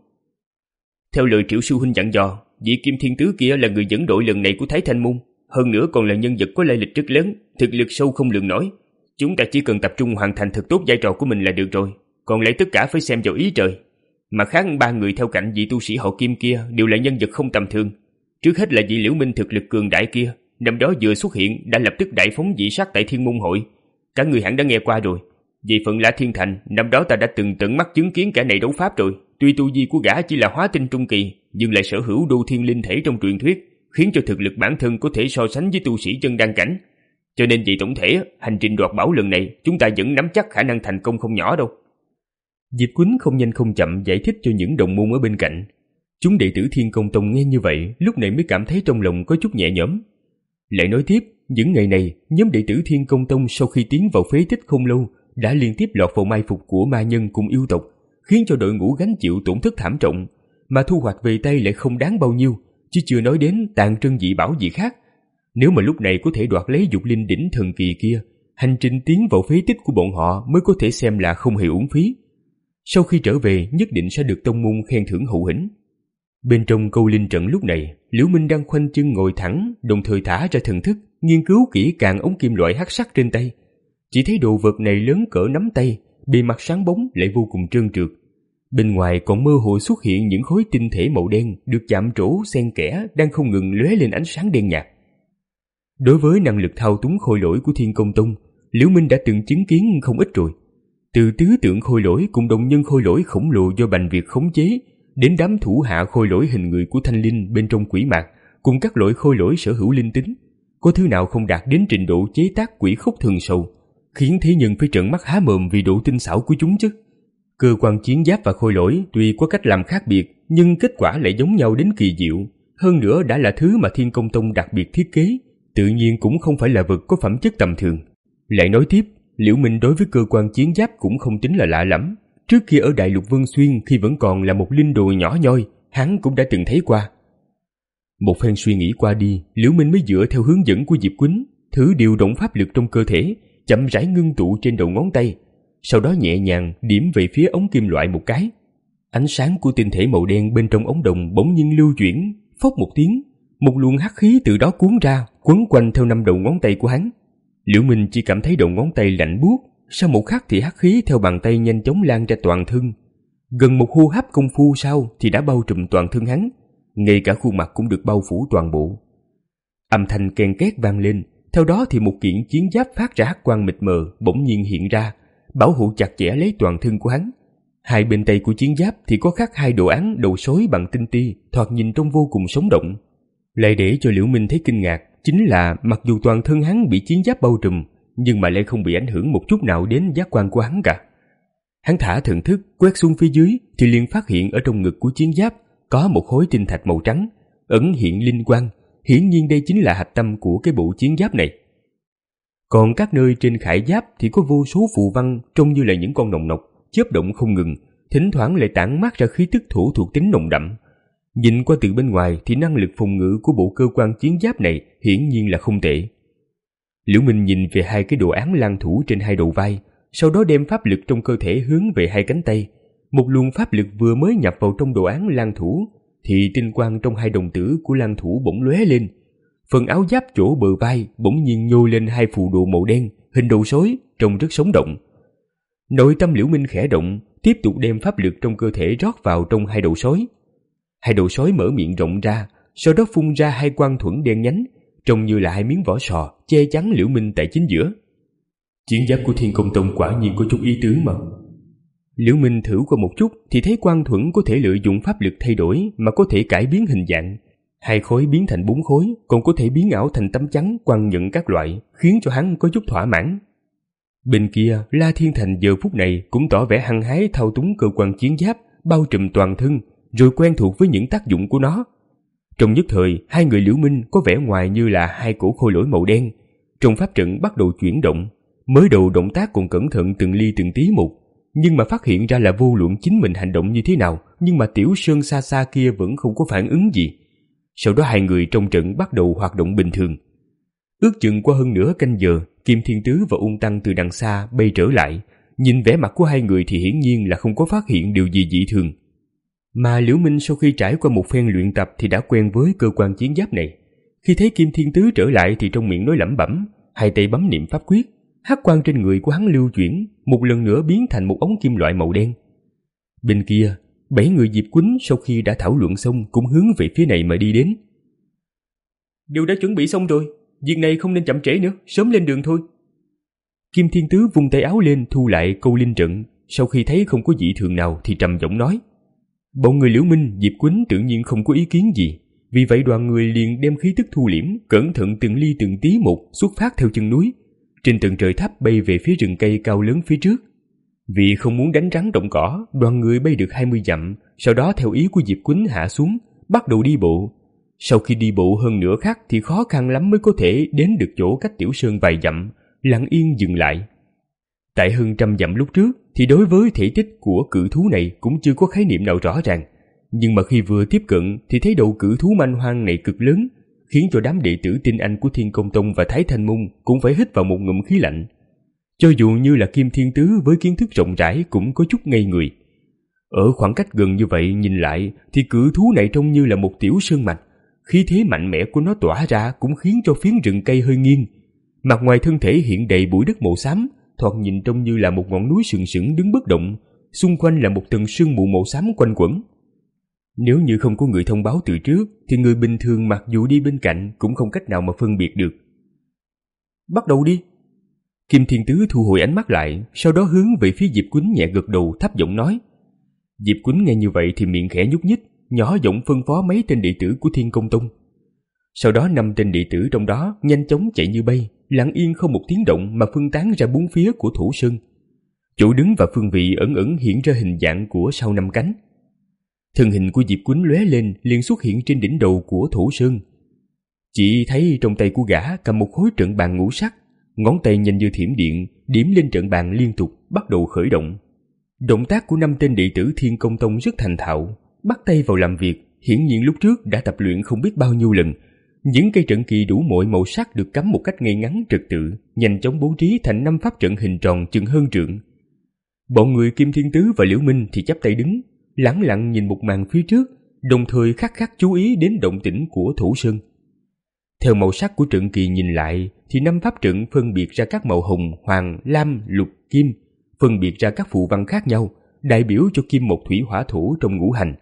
Theo lời Triệu sư huynh dặn dò, vị Kim Thiên Tứ kia là người dẫn đội lần này của Thái Thanh Môn, hơn nữa còn là nhân vật có lai lịch rất lớn, thực lực sâu không lường nổi. Chúng ta chỉ cần tập trung hoàn thành thật tốt vai trò của mình là được rồi, còn lại tất cả phải xem vào ý trời. Mà khác ba người theo cạnh vị tu sĩ họ Kim kia đều là nhân vật không tầm thường. Trước hết là vị Liễu Minh thực lực cường đại kia, năm đó vừa xuất hiện đã lập tức đại phóng dị sát tại Thiên Môn hội, cả người hẳn đã nghe qua rồi. Về phần La Thiên Thành, năm đó ta đã từng tận mắt chứng kiến kẻ này đấu pháp rồi. Tuy tu vi của gã chỉ là hóa tinh trung kỳ, nhưng lại sở hữu đô thiên linh thể trong truyền thuyết, khiến cho thực lực bản thân có thể so sánh với tu sĩ chân đan cảnh. Cho nên vì tổng thể, hành trình đoạt bảo lần này chúng ta vẫn nắm chắc khả năng thành công không nhỏ đâu. Diệp Quýnh không nhanh không chậm giải thích cho những đồng môn ở bên cạnh. Chúng đệ tử Thiên Công Tông nghe như vậy, lúc này mới cảm thấy trong lòng có chút nhẹ nhõm. Lại nói tiếp, những ngày này, nhóm đệ tử Thiên Công Tông sau khi tiến vào phế tích không lâu, đã liên tiếp lọt vào mai phục của ma nhân cùng yêu tộc, khiến cho đội ngũ gánh chịu tổn thất thảm trọng, mà thu hoạch về tay lại không đáng bao nhiêu, chứ chưa nói đến tàn trân dị bảo gì khác. Nếu mà lúc này có thể đoạt lấy dục linh đỉnh thần kỳ kia, hành trình tiến vào phế tích của bọn họ mới có thể xem là không hề uổng phí. Sau khi trở về, nhất định sẽ được tông môn khen thưởng hậu hĩnh. Bên trong Câu Linh trận lúc này, Liễu Minh đang khoanh chân ngồi thẳng, đồng thời thả ra thần thức, nghiên cứu kỹ càng ống kim loại hắc sắc trên tay. Chỉ thấy đồ vật này lớn cỡ nắm tay, bề mặt sáng bóng lại vô cùng trơn trượt. Bên ngoài còn mơ hồ xuất hiện những khối tinh thể màu đen được chạm trổ xen kẽ đang không ngừng lóe lên ánh sáng đen nhạt. Đối với năng lực thao túng khôi lỗi của Thiên Công Tông, Liễu Minh đã từng chứng kiến không ít rồi. Từ tứ tượng khôi lỗi cùng đồng nhân khôi lỗi khổng lồ do Bành Việt khống chế, đến đám thủ hạ khôi lỗi hình người của Thanh Linh bên trong quỷ mạc, cùng các loại khôi lỗi sở hữu linh tính, có thứ nào không đạt đến trình độ chế tác quỷ khúc thường sầu, khiến thế nhân phải trợn mắt há mồm vì độ tinh xảo của chúng chứ. Cơ quan chiến giáp và khôi lỗi tuy có cách làm khác biệt, nhưng kết quả lại giống nhau đến kỳ diệu. Hơn nữa đã là thứ mà Thiên Công Tông đặc biệt thiết kế, tự nhiên cũng không phải là vật có phẩm chất tầm thường. Lại nói tiếp, Liễu Minh đối với cơ quan chiến giáp cũng không tính là lạ lắm. Trước kia ở Đại Lục Vân Xuyên khi vẫn còn là một linh đồ nhỏ nhoi, hắn cũng đã từng thấy qua. Một phen suy nghĩ qua đi, Liễu Minh mới dựa theo hướng dẫn của Diệp Quýnh, thử điều động pháp lực trong cơ thể, chậm rãi ngưng tụ trên đầu ngón tay, sau đó nhẹ nhàng điểm về phía ống kim loại một cái. Ánh sáng của tinh thể màu đen bên trong ống đồng bỗng nhiên lưu chuyển, phốc một tiếng, một luồng hắc khí từ đó cuốn ra, quấn quanh theo năm đầu ngón tay của hắn. Liễu Minh chỉ cảm thấy đầu ngón tay lạnh buốt, sau một khắc thì hắc khí theo bàn tay nhanh chóng lan ra toàn thân. Gần một hô hấp công phu sau thì đã bao trùm toàn thân hắn, ngay cả khuôn mặt cũng được bao phủ toàn bộ. Âm thanh ken két vang lên, theo đó thì một kiện chiến giáp phát ra hắc quang mịt mờ bỗng nhiên hiện ra, bảo hộ chặt chẽ lấy toàn thân của hắn. Hai bên tay của chiến giáp thì có khắc hai đồ án đầu sói bằng tinh ti, thoạt nhìn trông vô cùng sống động. Lại để cho Liễu Minh thấy kinh ngạc chính là mặc dù toàn thân hắn bị chiến giáp bao trùm, nhưng mà lại không bị ảnh hưởng một chút nào đến giác quan của hắn cả. Hắn thả thần thức quét xuống phía dưới thì liền phát hiện ở trong ngực của chiến giáp có một khối tinh thạch màu trắng, ẩn hiện linh quang, hiển nhiên đây chính là hạch tâm của cái bộ chiến giáp này. Còn các nơi trên khải giáp thì có vô số phù văn trông như là những con nòng nọc, chớp động không ngừng, thỉnh thoảng lại tản mát ra khí tức thổ thuộc tính nồng đậm. Nhìn qua từ bên ngoài thì năng lực phòng ngự của bộ cơ quan chiến giáp này hiển nhiên là không tệ. Liễu Minh nhìn về hai cái đồ án lang thủ trên hai đầu vai, sau đó đem pháp lực trong cơ thể hướng về hai cánh tay. Một luồng pháp lực vừa mới nhập vào trong đồ án lang thủ thì tinh quang trong hai đồng tử của lang thủ bỗng lóe lên. Phần áo giáp chỗ bờ vai bỗng nhiên nhô lên hai phù đồ màu đen, hình đầu sói, trông rất sống động. Nội tâm Liễu Minh khẽ động, tiếp tục đem pháp lực trong cơ thể rót vào trong hai đầu sói. Hai đầu sói mở miệng rộng ra, sau đó phun ra hai quang thuẫn đen nhánh, trông như là hai miếng vỏ sò che chắn Liễu Minh tại chính giữa. Chiến giáp của Thiên Công Tông quả nhiên có chút ý tứ mà. Liễu Minh thử qua một chút thì thấy quang thuẫn có thể lợi dụng pháp lực thay đổi mà có thể cải biến hình dạng. Hai khối biến thành bốn khối, còn có thể biến ảo thành tấm chắn quang nhận các loại, khiến cho hắn có chút thỏa mãn. Bên kia, La Thiên Thành giờ phút này cũng tỏ vẻ hăng hái thao túng cơ quan chiến giáp, bao trùm toàn thân, rồi quen thuộc với những tác dụng của nó. Trong nhất thời, hai người Liễu Minh có vẻ ngoài như là hai cổ khôi lỗi màu đen. Trong pháp trận bắt đầu chuyển động, mới đầu động tác còn cẩn thận từng ly từng tí một, nhưng mà phát hiện ra là vô luận chính mình hành động như thế nào, nhưng mà Tiểu Sơn xa xa kia vẫn không có phản ứng gì. Sau đó hai người trong trận bắt đầu hoạt động bình thường. Ước chừng qua hơn nửa canh giờ, Kim Thiên Tứ và Ung Tăng từ đằng xa bay trở lại. Nhìn vẻ mặt của hai người thì hiển nhiên là không có phát hiện điều gì dị thường. Mà Liễu Minh sau khi trải qua một phen luyện tập thì đã quen với cơ quan chiến giáp này. Khi thấy Kim Thiên Tứ trở lại thì trong miệng nói lẩm bẩm, hai tay bấm niệm pháp quyết, hắc quang trên người của hắn lưu chuyển, một lần nữa biến thành một ống kim loại màu đen. Bên kia, bảy người Diệp Quýnh sau khi đã thảo luận xong cũng hướng về phía này mà đi đến. Đều đã chuẩn bị xong rồi, việc này không nên chậm trễ nữa, sớm lên đường thôi. Kim Thiên Tứ vung tay áo lên thu lại câu linh trận, sau khi thấy không có dị thường nào thì trầm giọng nói. Bọn người Liễu Minh, Diệp Quýnh tự nhiên không có ý kiến gì, vì vậy đoàn người liền đem khí tức thu liễm, cẩn thận từng ly từng tí một xuất phát theo chân núi, trên tầng trời thấp bay về phía rừng cây cao lớn phía trước. Vì không muốn đánh rắn động cỏ, đoàn người bay được hai mươi dặm, sau đó theo ý của Diệp Quýnh hạ xuống, bắt đầu đi bộ. Sau khi đi bộ hơn nửa khắc thì khó khăn lắm mới có thể đến được chỗ cách Tiểu Sơn vài dặm, lặng yên dừng lại. Tại hơn trăm dặm lúc trước thì đối với thể tích của cự thú này cũng chưa có khái niệm nào rõ ràng, nhưng mà khi vừa tiếp cận thì thấy đầu cự thú manh hoang này cực lớn, khiến cho đám đệ tử tinh anh của Thiên Công Tông và Thái Thanh Môn cũng phải hít vào một ngụm khí lạnh. Cho dù như là Kim Thiên Tứ với kiến thức rộng rãi cũng có chút ngây người. Ở khoảng cách gần như vậy nhìn lại thì cự thú này trông như là một tiểu sơn mạch, khí thế mạnh mẽ của nó tỏa ra cũng khiến cho phiến rừng cây hơi nghiêng. Mặt ngoài thân thể hiện đầy bụi đất màu xám, thoạt nhìn trông như là một ngọn núi sừng sững đứng bất động, xung quanh là một tầng sương mù màu xám quanh quẩn. Nếu như không có người thông báo từ trước thì người bình thường mặc dù đi bên cạnh cũng không cách nào mà phân biệt được. Bắt đầu đi. Kim Thiên Tứ thu hồi ánh mắt lại, sau đó hướng về phía Diệp Quýnh nhẹ gật đầu thấp giọng nói. Diệp Quýnh nghe như vậy thì miệng khẽ nhúc nhích, nhỏ giọng phân phó mấy tên đệ tử của Thiên Công Tông. Sau đó năm tên đệ tử trong đó nhanh chóng chạy như bay, lặng yên không một tiếng động mà phân tán ra bốn phía của Thủ Sơn. Chỗ đứng và phương vị ẩn ẩn hiện ra hình dạng của sau năm cánh. Thân hình của Diệp Quýnh lóe lên liền xuất hiện trên đỉnh đầu của Thủ Sơn. Chỉ thấy trong tay của gã cầm một khối trận bàn ngũ sắc, ngón tay nhanh như thiểm điện điểm lên trận bàn liên tục, bắt đầu khởi động. Động tác của năm tên đệ tử Thiên Công Tông rất thành thạo, bắt tay vào làm việc, hiển nhiên lúc trước đã tập luyện không biết bao nhiêu lần. Những cây trận kỳ đủ mọi màu sắc được cắm một cách ngay ngắn trật tự, nhanh chóng bố trí thành năm pháp trận hình tròn chừng hơn trượng. Bọn người Kim Thiên Tứ và Liễu Minh thì chắp tay đứng, lẳng lặng nhìn một màn phía trước, đồng thời khắc khắc chú ý đến động tĩnh của Thủ Sơn. Theo màu sắc của trận kỳ nhìn lại thì năm pháp trận phân biệt ra các màu hồng, hoàng, lam, lục, kim, phân biệt ra các phù văn khác nhau, đại biểu cho kim mộc thủy hỏa thổ trong ngũ hành.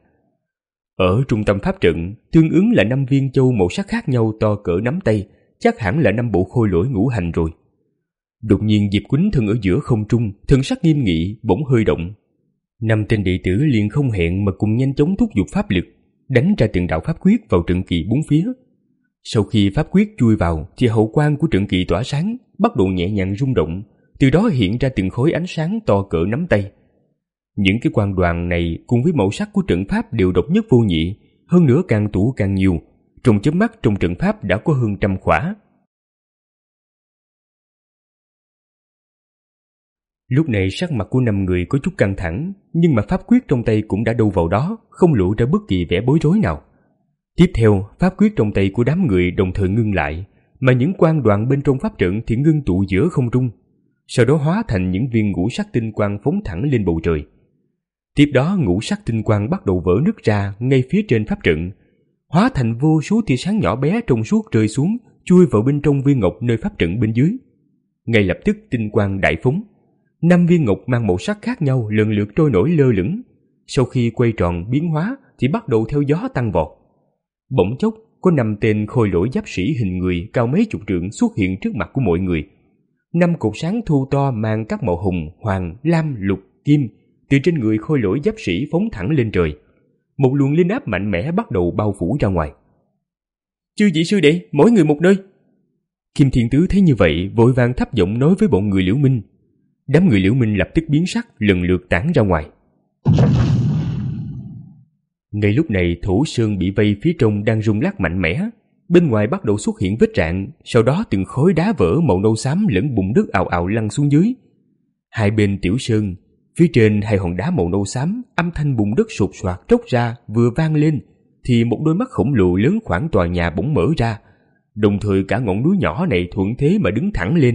Ở trung tâm pháp trận tương ứng là năm viên châu màu sắc khác nhau to cỡ nắm tay, chắc hẳn là năm bộ khôi lỗi ngũ hành rồi. Đột nhiên Diệp Quýnh thân ở giữa không trung, thân sắc nghiêm nghị, bỗng hơi động. Năm tên đệ tử liền không hẹn mà cùng nhanh chóng thúc giục pháp lực, đánh ra từng đạo pháp quyết vào trận kỳ bốn phía. Sau khi pháp quyết chui vào thì hậu quang của trận kỳ tỏa sáng, bắt đầu nhẹ nhàng rung động, từ đó hiện ra từng khối ánh sáng to cỡ nắm tay. Những cái quan đoàn này cùng với màu sắc của trận pháp đều độc nhất vô nhị, hơn nữa càng tủ càng nhiều, trong chớp mắt trong trận pháp đã có hơn trăm khỏa. Lúc này sắc mặt của năm người có chút căng thẳng, nhưng mà pháp quyết trong tay cũng đã đâu vào đó, không lộ ra bất kỳ vẻ bối rối nào. Tiếp theo, pháp quyết trong tay của đám người đồng thời ngưng lại, mà những quan đoàn bên trong pháp trận thì ngưng tụ giữa không trung, sau đó hóa thành những viên ngũ sắc tinh quang phóng thẳng lên bầu trời. Tiếp đó ngũ sắc tinh quang bắt đầu vỡ nứt ra ngay phía trên pháp trận, hóa thành vô số tia sáng nhỏ bé trong suốt rơi xuống, chui vào bên trong viên ngọc nơi pháp trận bên dưới. Ngay lập tức tinh quang đại phóng, năm viên ngọc mang màu sắc khác nhau lần lượt trôi nổi lơ lửng. Sau khi quay tròn biến hóa thì bắt đầu theo gió tăng vọt. Bỗng chốc có năm tên khôi lỗi giáp sĩ hình người cao mấy chục trượng xuất hiện trước mặt của mọi người. Năm cột sáng thu to mang các màu hồng, hoàng, lam, lục, kim từ trên người khôi lỗi giáp sĩ phóng thẳng lên trời. Một luồng linh áp mạnh mẽ bắt đầu bao phủ ra ngoài. Chư vị sư đệ, mỗi người một nơi. Kim Thiên Tứ thấy như vậy, vội vàng thấp giọng nói với bọn người Liễu Minh. Đám người Liễu Minh lập tức biến sắc, lần lượt tản ra ngoài. Ngay lúc này Thổ Sơn bị vây phía trong đang rung lắc mạnh mẽ, bên ngoài bắt đầu xuất hiện vết rạn, sau đó từng khối đá vỡ màu nâu xám lẫn bùn đất ào ào lăn xuống dưới. Hai bên Tiểu Sơn, phía trên hai hòn đá màu nâu xám, âm thanh bùn đất sột soạt tróc ra vừa vang lên, thì một đôi mắt khổng lồ lớn khoảng tòa nhà bỗng mở ra, đồng thời cả ngọn núi nhỏ này thuận thế mà đứng thẳng lên.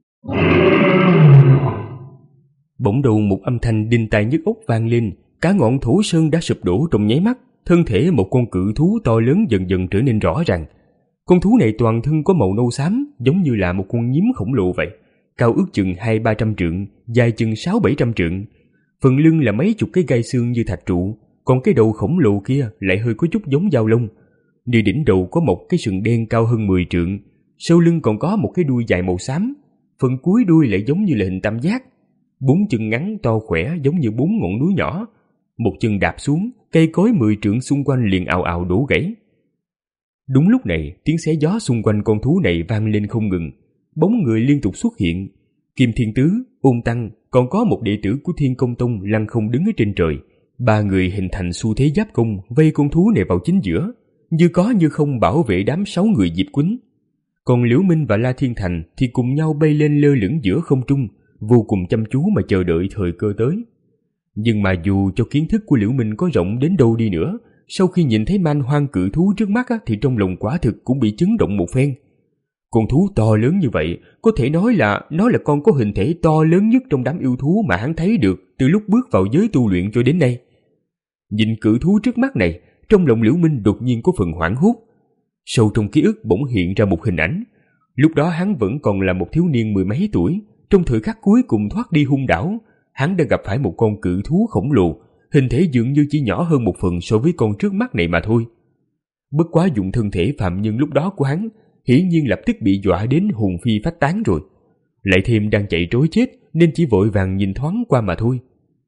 Bỗng đầu một âm thanh đinh tai nhức óc vang lên, cả ngọn Thổ Sơn đã sụp đổ trong nháy mắt. Thân thể một con cự thú to lớn dần dần trở nên rõ ràng. Con thú này toàn thân có màu nâu xám, giống như là một con nhím khổng lồ vậy, cao ước chừng hai ba trăm trượng, dài chừng sáu bảy trăm trượng. Phần lưng là mấy chục cái gai xương như thạch trụ, còn cái đầu khổng lồ kia lại hơi có chút giống dao lông. Nơi đỉnh đầu có một cái sừng đen cao hơn mười trượng, sau lưng còn có một cái đuôi dài màu xám, phần cuối đuôi lại giống như là hình tam giác. Bốn chân ngắn to khỏe giống như bốn ngọn núi nhỏ. Một chân đạp xuống, cây cối mười trượng xung quanh liền ào ào đổ gãy. Đúng lúc này, tiếng xé gió xung quanh con thú này vang lên không ngừng, bóng người liên tục xuất hiện. Kim Thiên Tứ, Ôn Tăng, còn có một đệ tử của Thiên Công Tông lăng không đứng ở trên trời. Ba người hình thành xu thế giáp công, vây con thú này vào chính giữa, như có như không bảo vệ đám sáu người Diệp Quýnh. Còn Liễu Minh và La Thiên Thành thì cùng nhau bay lên lơ lửng giữa không trung, vô cùng chăm chú mà chờ đợi thời cơ tới. Nhưng mà dù cho kiến thức của Liễu Minh có rộng đến đâu đi nữa, sau khi nhìn thấy man hoang cự thú trước mắt á, thì trong lòng quả thực cũng bị chấn động một phen. Con thú to lớn như vậy, có thể nói là nó là con có hình thể to lớn nhất trong đám yêu thú mà hắn thấy được từ lúc bước vào giới tu luyện cho đến nay. Nhìn cự thú trước mắt này, trong lòng Liễu Minh đột nhiên có phần hoảng hốt. Sâu trong ký ức bỗng hiện ra một hình ảnh. Lúc đó hắn vẫn còn là một thiếu niên mười mấy tuổi, trong thời khắc cuối cùng thoát đi hung đảo, hắn đã gặp phải một con cự thú khổng lồ, hình thể dường như chỉ nhỏ hơn một phần so với con trước mắt này mà thôi. Bất quá dụng thân thể phạm nhân lúc đó của hắn, hiển nhiên lập tức bị dọa đến hồn phi phách tán rồi. Lại thêm đang chạy trối chết nên chỉ vội vàng nhìn thoáng qua mà thôi.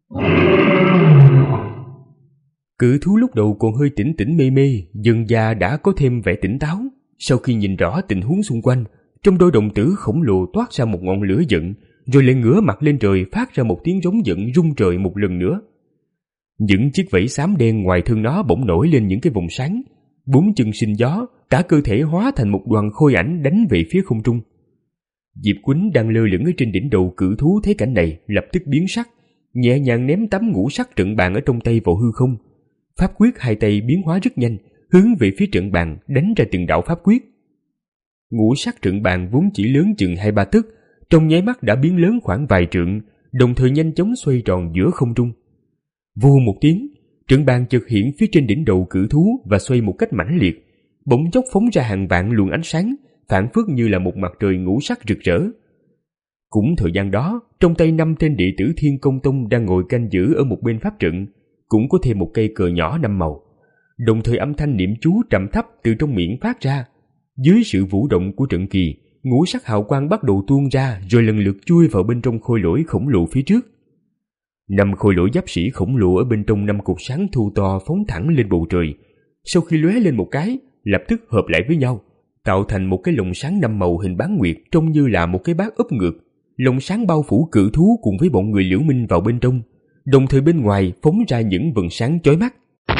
Cự thú lúc đầu còn hơi tỉnh tỉnh mê mê, dần dà đã có thêm vẻ tỉnh táo. Sau khi nhìn rõ tình huống xung quanh, trong đôi đồng tử khổng lồ toát ra một ngọn lửa giận, rồi lại ngửa mặt lên trời phát ra một tiếng rống giận rung trời một lần nữa. Những chiếc vảy xám đen ngoài thân nó bỗng nổi lên những cái vòng sáng, bốn chân sinh gió, cả cơ thể hóa thành một đoàn khôi ảnh đánh về phía không trung. Diệp Quýnh đang lơ lửng ở trên đỉnh đầu cự thú thấy cảnh này lập tức biến sắc, nhẹ nhàng ném tấm ngũ sắc trận bàn ở trong tay vào hư không. Pháp quyết hai tay biến hóa rất nhanh, hướng về phía trận bàn đánh ra từng đạo pháp quyết. Ngũ sắc trận bàn vốn chỉ lớn chừng hai ba tấc, trong nháy mắt đã biến lớn khoảng vài trượng, đồng thời nhanh chóng xoay tròn giữa không trung. Vù một tiếng, trận bàn chợt hiện phía trên đỉnh đầu cự thú và xoay một cách mãnh liệt, bỗng chốc phóng ra hàng vạn luồng ánh sáng, phảng phất như là một mặt trời ngũ sắc rực rỡ. Cũng thời gian đó, trong tay năm tên đệ tử Thiên Công Tông đang ngồi canh giữ ở một bên pháp trận, cũng có thêm một cây cờ nhỏ năm màu. Đồng thời âm thanh niệm chú trầm thấp từ trong miệng phát ra. Dưới sự vũ động của trận kỳ, ngũ sắc hào quang bắt đầu tuôn ra rồi lần lượt chui vào bên trong khôi lỗi khổng lồ phía trước. Năm khôi lỗi giáp sĩ khổng lồ ở bên trong năm cột sáng thu to phóng thẳng lên bầu trời. Sau khi lóe lên một cái, lập tức hợp lại với nhau, tạo thành một cái lồng sáng năm màu hình bán nguyệt, trông như là một cái bát úp ngược. Lồng sáng bao phủ cự thú cùng với bọn người Liễu Minh vào bên trong, đồng thời bên ngoài phóng ra những vầng sáng chói mắt.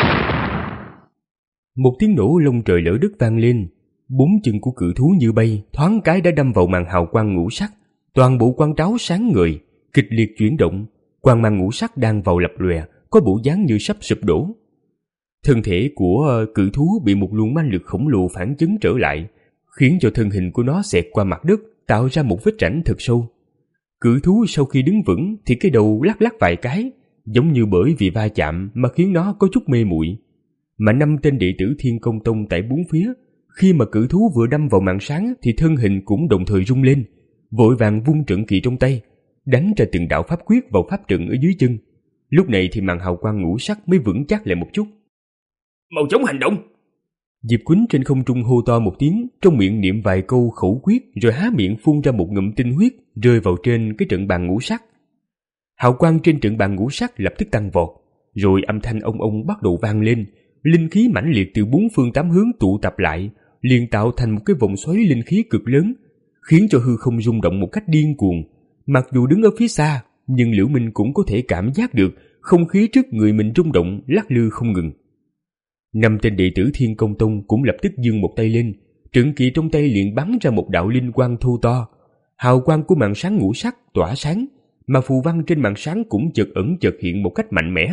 Một tiếng nổ lông trời lở đất vang lên, bốn chân của cự thú như bay thoáng cái đã đâm vào màn hào quang ngũ sắc. Toàn bộ quang tráo sáng ngời, kịch liệt chuyển động, quang mang ngũ sắc đang vào lập lòe, có bộ dáng như sắp sụp đổ. Thân thể của cự thú bị một luồng ma lực khổng lồ phản chấn trở lại, khiến cho thân hình của nó xẹt qua mặt đất, tạo ra một vết rãnh thật sâu. Cự thú sau khi đứng vững thì cái đầu lắc lắc vài cái, giống như bởi vì va chạm mà khiến nó có chút mê muội. Mà năm tên đệ tử Thiên Công Tông tại bốn phía, khi mà cự thú vừa đâm vào màn sáng thì thân hình cũng đồng thời rung lên, vội vàng vung trận kỳ trong tay, đánh ra từng đạo pháp quyết vào pháp trận ở dưới chân. Lúc này thì màn hào quang ngũ sắc mới vững chắc lại một chút. Mau chóng hành động! Diệp Quýnh trên không trung hô to một tiếng, trong miệng niệm vài câu khẩu quyết, rồi há miệng phun ra một ngụm tinh huyết rơi vào trên cái trận bàn ngũ sắc. Hào quang trên trận bàn ngũ sắc lập tức tăng vọt, rồi âm thanh ông ông bắt đầu vang lên, linh khí mãnh liệt từ bốn phương tám hướng tụ tập lại, liền tạo thành một cái vòng xoáy linh khí cực lớn, khiến cho hư không rung động một cách điên cuồng. Mặc dù đứng ở phía xa, nhưng Liễu Minh cũng có thể cảm giác được không khí trước người mình rung động lắc lư không ngừng. Năm tên đệ tử Thiên Công Tông cũng lập tức giương một tay lên, trận kỳ trong tay liền bắn ra một đạo linh quang thô to. Hào quang của màn sáng ngũ sắc tỏa sáng, mà phù văn trên màn sáng cũng chợt ẩn chợt hiện một cách mạnh mẽ.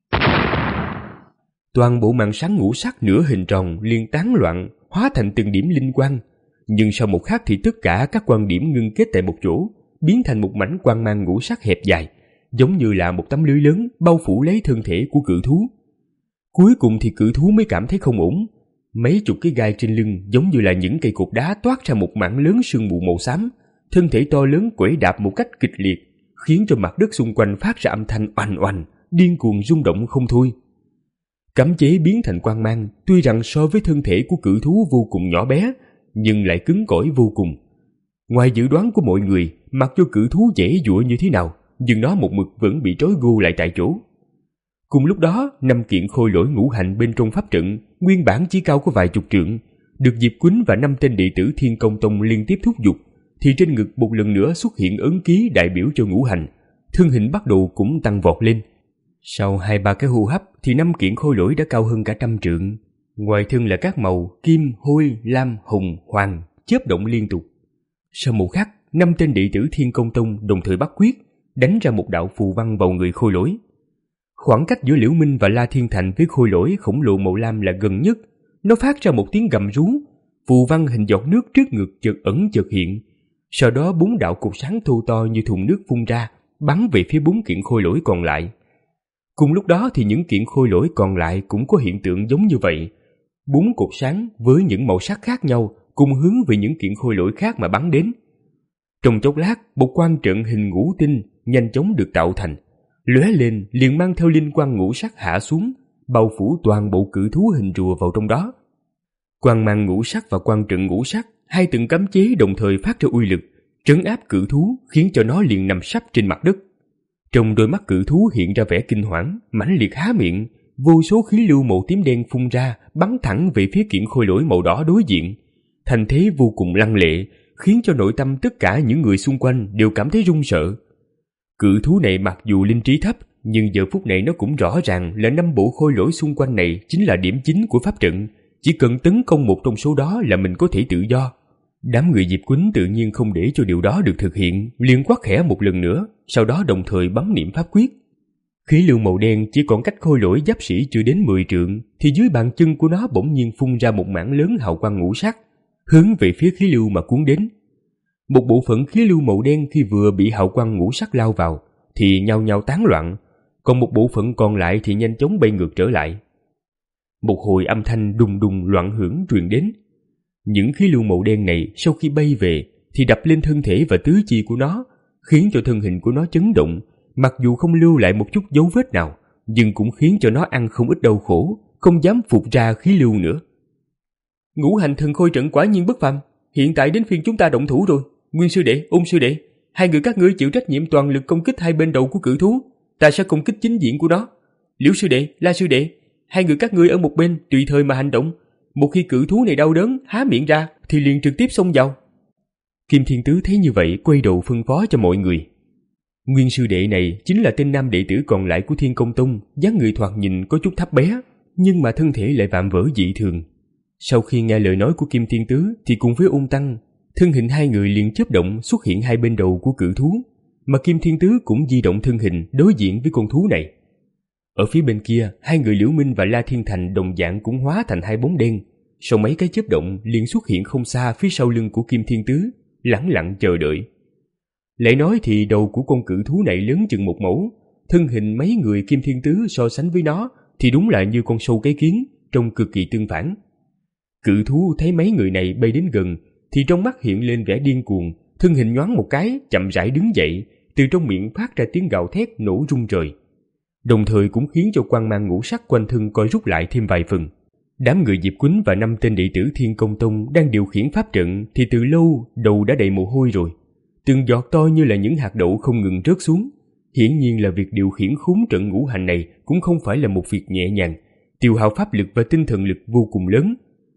Toàn bộ màn sáng ngũ sắc nửa hình tròn liền tán loạn, hóa thành từng điểm linh quang. Nhưng sau một khắc thì tất cả các quang điểm ngưng kết tại một chỗ, biến thành một mảnh quang mang ngũ sắc hẹp dài, giống như là một tấm lưới lớn bao phủ lấy thân thể của cự thú. Cuối cùng thì cự thú mới cảm thấy không ổn. Mấy chục cái gai trên lưng giống như là những cây cột đá toát ra một mảng lớn sương mù màu xám, thân thể to lớn quẩy đạp một cách kịch liệt, khiến cho mặt đất xung quanh phát ra âm thanh oanh oanh, điên cuồng rung động không thôi. Cấm chế biến thành quang mang, tuy rằng so với thân thể của cự thú vô cùng nhỏ bé, nhưng lại cứng cỏi vô cùng. Ngoài dự đoán của mọi người, mặc cho cự thú dễ dụa như thế nào, nhưng nó một mực vẫn bị trói gô lại tại chỗ. Cùng lúc đó, năm kiện khôi lỗi ngũ hành bên trong pháp trận, nguyên bản chỉ cao có vài chục trượng, được Diệp Quýnh và năm tên đệ tử Thiên Công Tông liên tiếp thúc giục, thì trên ngực một lần nữa xuất hiện ấn ký đại biểu cho ngũ hành, thân hình bắt đầu cũng tăng vọt lên. Sau hai ba cái hô hấp thì năm kiện khôi lỗi đã cao hơn cả trăm trượng. Ngoài thân là các màu kim, hôi, lam, hồng, hoàng, chớp động liên tục. Sau một khắc, năm tên đệ tử Thiên Công Tông đồng thời bắt quyết, đánh ra một đạo phù văn vào người khôi lỗi. Khoảng cách giữa Liễu Minh và La Thiên Thành với khôi lỗi khổng lồ màu lam là gần nhất. Nó phát ra một tiếng gầm rú, phù văn hình giọt nước trước ngực chợt ẩn chợt hiện. Sau đó bốn đạo cột sáng thô to như thùng nước phun ra, bắn về phía bốn kiện khôi lỗi còn lại. Cùng lúc đó thì những kiện khôi lỗi còn lại cũng có hiện tượng giống như vậy. Bốn cột sáng với những màu sắc khác nhau cùng hướng về những kiện khôi lỗi khác mà bắn đến. Trong chốc lát, một quang trận hình ngũ tinh nhanh chóng được tạo thành, lóe lên liền mang theo linh quang ngũ sắc hạ xuống, bao phủ toàn bộ cự thú hình rùa vào trong đó. Quang mang ngũ sắc và quang trận ngũ sắc, hai từng cấm chế đồng thời phát ra uy lực, trấn áp cự thú khiến cho nó liền nằm sấp trên mặt đất. Trong đôi mắt cự thú hiện ra vẻ kinh hoảng, mãnh liệt há miệng, vô số khí lưu màu tím đen phun ra, bắn thẳng về phía kiện khôi lỗi màu đỏ đối diện. Thành thế vô cùng lăng lệ, khiến cho nội tâm tất cả những người xung quanh đều cảm thấy run sợ. Cự thú này mặc dù linh trí thấp, nhưng giờ phút này nó cũng rõ ràng là năm bộ khôi lỗi xung quanh này chính là điểm chính của pháp trận. Chỉ cần tấn công một trong số đó là mình có thể tự do. Đám người Diệp Quýnh tự nhiên không để cho điều đó được thực hiện, liền quát khẽ một lần nữa, sau đó đồng thời bấm niệm pháp quyết. Khí lưu màu đen chỉ còn cách khôi lỗi giáp sĩ chưa đến mười trượng, thì dưới bàn chân của nó bỗng nhiên phun ra một mảng lớn hào quang ngũ sắc, hướng về phía khí lưu mà cuốn đến. Một bộ phận khí lưu màu đen khi vừa bị hào quang ngũ sắc lao vào thì nhao nhao tán loạn, còn một bộ phận còn lại thì nhanh chóng bay ngược trở lại. Một hồi âm thanh đùng đùng loạn hưởng truyền đến. Những khí lưu màu đen này sau khi bay về thì đập lên thân thể và tứ chi của nó, khiến cho thân hình của nó chấn động, mặc dù không lưu lại một chút dấu vết nào, nhưng cũng khiến cho nó ăn không ít đau khổ, không dám phục ra khí lưu nữa. Ngũ hành thần khôi trận quả nhiên bất phàm, hiện tại đến phiên chúng ta động thủ rồi. Nguyên sư đệ, Ôn sư đệ, hai người các ngươi chịu trách nhiệm toàn lực công kích hai bên đầu của cự thú, ta sẽ công kích chính diện của nó. Liễu sư đệ, La sư đệ, hai người các ngươi ở một bên tùy thời mà hành động. Một khi cự thú này đau đớn há miệng ra thì liền trực tiếp xông vào. Kim Thiên Tứ thấy như vậy quay đầu phân phó cho mọi người. Nguyên sư đệ này chính là tên nam đệ tử còn lại của Thiên Công Tông, dáng người thoạt nhìn có chút thấp bé, nhưng mà thân thể lại vạm vỡ dị thường. Sau khi nghe lời nói của Kim Thiên Tứ thì cùng với Ôn Tăng, thân hình hai người liền chớp động xuất hiện hai bên đầu của cự thú, mà Kim Thiên Tứ cũng di động thân hình đối diện với con thú này. Ở phía bên kia, hai người Liễu Minh và La Thiên Thành đồng dạng cũng hóa thành hai bóng đen, sau mấy cái chớp động liền xuất hiện không xa phía sau lưng của Kim Thiên Tứ, lẳng lặng chờ đợi. Lại nói thì đầu của con cự thú này lớn chừng một mẫu, thân hình mấy người Kim Thiên Tứ so sánh với nó thì đúng là như con sâu cái kiến, trông cực kỳ tương phản. Cự thú thấy mấy người này bay đến gần thì trong mắt hiện lên vẻ điên cuồng, thân hình nhoáng một cái chậm rãi đứng dậy, từ trong miệng phát ra tiếng gào thét nổ rung trời, đồng thời cũng khiến cho quang mang ngũ sắc quanh thân coi rút lại thêm vài phần. Đám người Diệp Quýnh và năm tên đệ tử Thiên Công Tông đang điều khiển pháp trận thì từ lâu đầu đã đầy mồ hôi rồi, từng giọt to như là những hạt đậu không ngừng rớt xuống. Hiển nhiên là việc điều khiển khốn trận ngũ hành này cũng không phải là một việc nhẹ nhàng, tiêu hao pháp lực và tinh thần lực vô cùng lớn.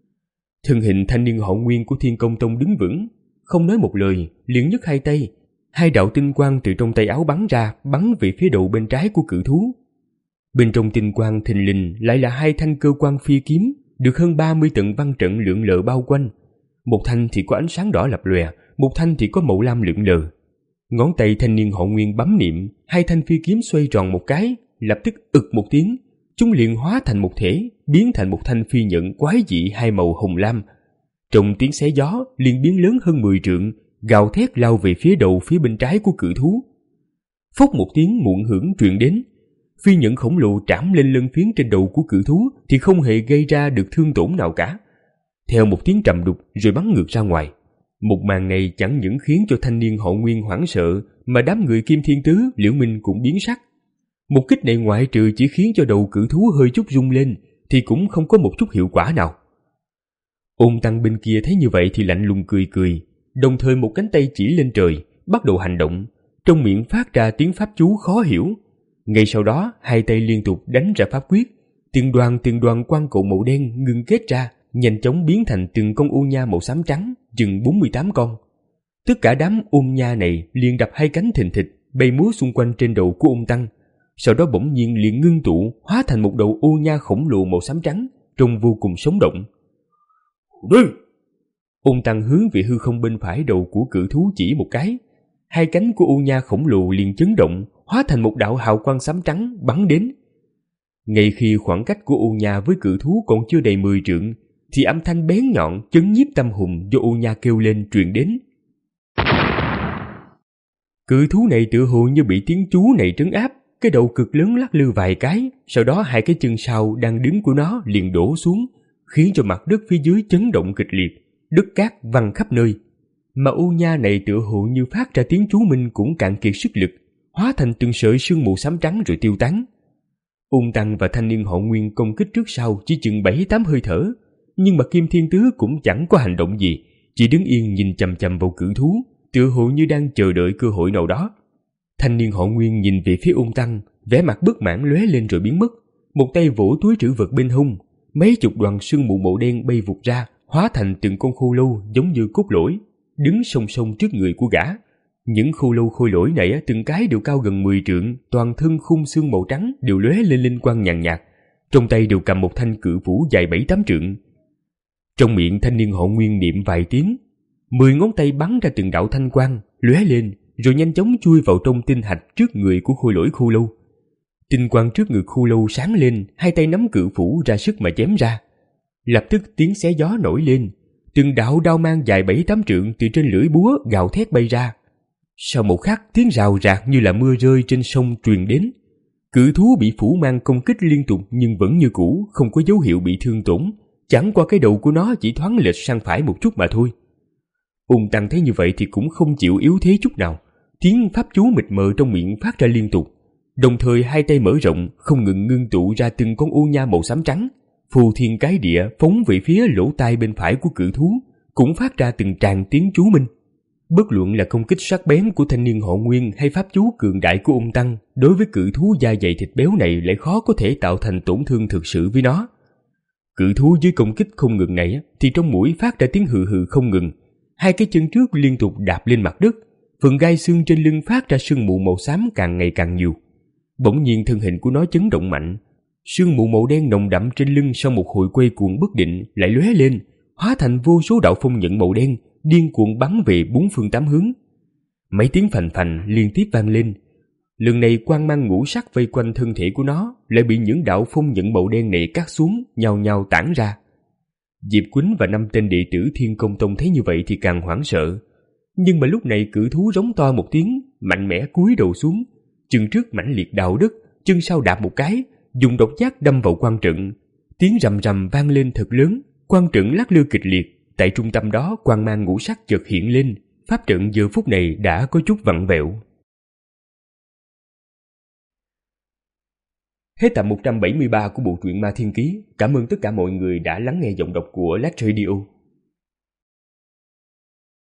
Thân hình thanh niên họ Nguyên của Thiên Công Tông đứng vững, không nói một lời, liền nhấc hai tay, hai đạo tinh quang từ trong tay áo bắn ra, bắn về phía đầu bên trái của cự thú. Bên trong tinh quang thình lình lại là hai thanh cơ quan phi kiếm, được hơn ba mươi tầng văn trận lượn lờ bao quanh. Một thanh thì có ánh sáng đỏ lập lòe, một thanh thì có màu lam lượn lờ. Ngón tay thanh niên họ Nguyên bấm niệm, hai thanh phi kiếm xoay tròn một cái, lập tức ực một tiếng, chúng liền hóa thành một thể, biến thành một thanh phi nhẫn quái dị hai màu hồng lam. Trong tiếng xé gió liền biến lớn hơn mười trượng, gào thét lao về phía đầu phía bên trái của cự thú. Phốc một tiếng muộn hưởng truyền đến, phi nhẫn khổng lồ trảm lên lân phiến trên đầu của cự thú thì không hề gây ra được thương tổn nào cả. Theo một tiếng trầm đục rồi bắn ngược ra ngoài. Một màn này chẳng những khiến cho thanh niên họ Nguyên hoảng sợ, mà đám người Kim Thiên Tứ, Liễu Minh cũng biến sắc. Một kích này ngoại trừ chỉ khiến cho đầu cự thú hơi chút rung lên thì cũng không có một chút hiệu quả nào. Ôn Tăng bên kia thấy như vậy thì lạnh lùng cười cười, đồng thời một cánh tay chỉ lên trời, bắt đầu hành động, trong miệng phát ra tiếng pháp chú khó hiểu. Ngay sau đó, hai tay liên tục đánh ra pháp quyết, từng đoàn từng đoàn quang cầu màu đen ngưng kết ra, nhanh chóng biến thành từng con u nha màu xám trắng, chừng bốn mươi tám con. Tất cả đám ôn nha này liền đập hai cánh thình thịch, bay múa xung quanh trên đầu của Ôn Tăng, sau đó bỗng nhiên liền ngưng tụ, hóa thành một đầu ô nha khổng lồ màu xám trắng, trông vô cùng sống động. Đi! Ôn Tăng hướng về hư không bên phải đầu của cự thú chỉ một cái, hai cánh của ô nha khổng lồ liền chấn động, hóa thành một đạo hào quang xám trắng bắn đến. Ngay khi khoảng cách của ô nha với cự thú còn chưa đầy mười trượng, thì âm thanh bén nhọn chấn nhiếp tâm hồn do ô nha kêu lên truyền đến. Cự thú này tựa hồ như bị tiếng chú này trấn áp, cái đầu cực lớn lắc lư vài cái, sau đó hai cái chân sau đang đứng của nó liền đổ xuống, khiến cho mặt đất phía dưới chấn động kịch liệt, đất cát văng khắp nơi. Mà ô nha này tựa hồ như phát ra tiếng chú minh cũng cạn kiệt sức lực, hóa thành từng sợi sương mù xám trắng rồi tiêu tán. Ôn Tăng và thanh niên họ Nguyên công kích trước sau chỉ chừng bảy tám hơi thở, nhưng mà Kim Thiên Tứ cũng chẳng có hành động gì, chỉ đứng yên nhìn chằm chằm vào cự thú, tựa hồ như đang chờ đợi cơ hội nào đó. Thanh niên họ Nguyên nhìn về phía Ôn Tăng, vẻ mặt bất mãn lóe lên rồi biến mất, một tay vỗ túi trữ vật bên hông, mấy chục đoàn sương mù màu đen bay vụt ra, hóa thành từng con khô lâu giống như cốt lỗi, đứng song song trước người của gã. Những khô lâu khôi lỗi này từng cái đều cao gần mười trượng, toàn thân khung xương màu trắng đều lóe lên linh quang nhàn nhạt, trong tay đều cầm một thanh cự phủ dài bảy tám trượng. Trong miệng thanh niên họ Nguyên niệm vài tiếng, mười ngón tay bắn ra từng đạo thanh quang lóe lên, rồi nhanh chóng chui vào trong tinh hạch trước người của khôi lỗi khô lâu. Tinh quang trước ngực khô lâu sáng lên, hai tay nắm cự phủ ra sức mà chém ra. Lập tức tiếng xé gió nổi lên, từng đạo đao mang dài bảy tám trượng từ trên lưỡi búa gào thét bay ra. Sau một khắc, tiếng rào rạc như là mưa rơi trên sông truyền đến. Cự thú bị phủ mang công kích liên tục nhưng vẫn như cũ, không có dấu hiệu bị thương tổn, chẳng qua cái đầu của nó chỉ thoáng lệch sang phải một chút mà thôi. Ôn Tăng thấy như vậy thì cũng không chịu yếu thế chút nào, tiếng pháp chú mịt mờ trong miệng phát ra liên tục, đồng thời hai tay mở rộng, không ngừng ngưng tụ ra từng con ô nha màu xám trắng, phù thiên cái địa phóng về phía lỗ tai bên phải của cự thú, cũng phát ra từng tràng tiếng chú minh. Bất luận là công kích sắc bén của thanh niên họ Nguyên hay pháp chú cường đại của Ôn Tăng, đối với cự thú da dày thịt béo này lại khó có thể tạo thành tổn thương thực sự với nó. Cự thú dưới công kích không ngừng này thì trong mũi phát ra tiếng hừ hừ không ngừng, hai cái chân trước liên tục đạp lên mặt đất, phần gai xương trên lưng phát ra sương mù màu xám càng ngày càng nhiều. Bỗng nhiên thân hình của nó chấn động mạnh, sương mù màu đen nồng đậm trên lưng sau một hồi quay cuồng bất định lại lóe lên, hóa thành vô số đạo phong nhận màu đen điên cuồng bắn về bốn phương tám hướng. Mấy tiếng phành phành liên tiếp vang lên. Lần này quang mang ngũ sắc vây quanh thân thể của nó lại bị những đạo phong nhận màu đen này cắt xuống, nhao nhao tản ra. Diệp Quýnh và năm tên đệ tử Thiên Công Tông thấy như vậy thì càng hoảng sợ. Nhưng mà lúc này cự thú rống to một tiếng, mạnh mẽ cúi đầu xuống, chân trước mãnh liệt đào đất, chân sau đạp một cái, dùng độc giác đâm vào quan trận. Tiếng rầm rầm vang lên thật lớn, quan trận lắc lư kịch liệt. Tại trung tâm đó quang mang ngũ sắc chợt hiện lên, pháp trận giờ phút này đã có chút vặn vẹo. Hết tập một trăm bảy mươi ba của bộ truyện Ma Thiên Ký. Cảm ơn tất cả mọi người đã lắng nghe giọng đọc của Lát Radio.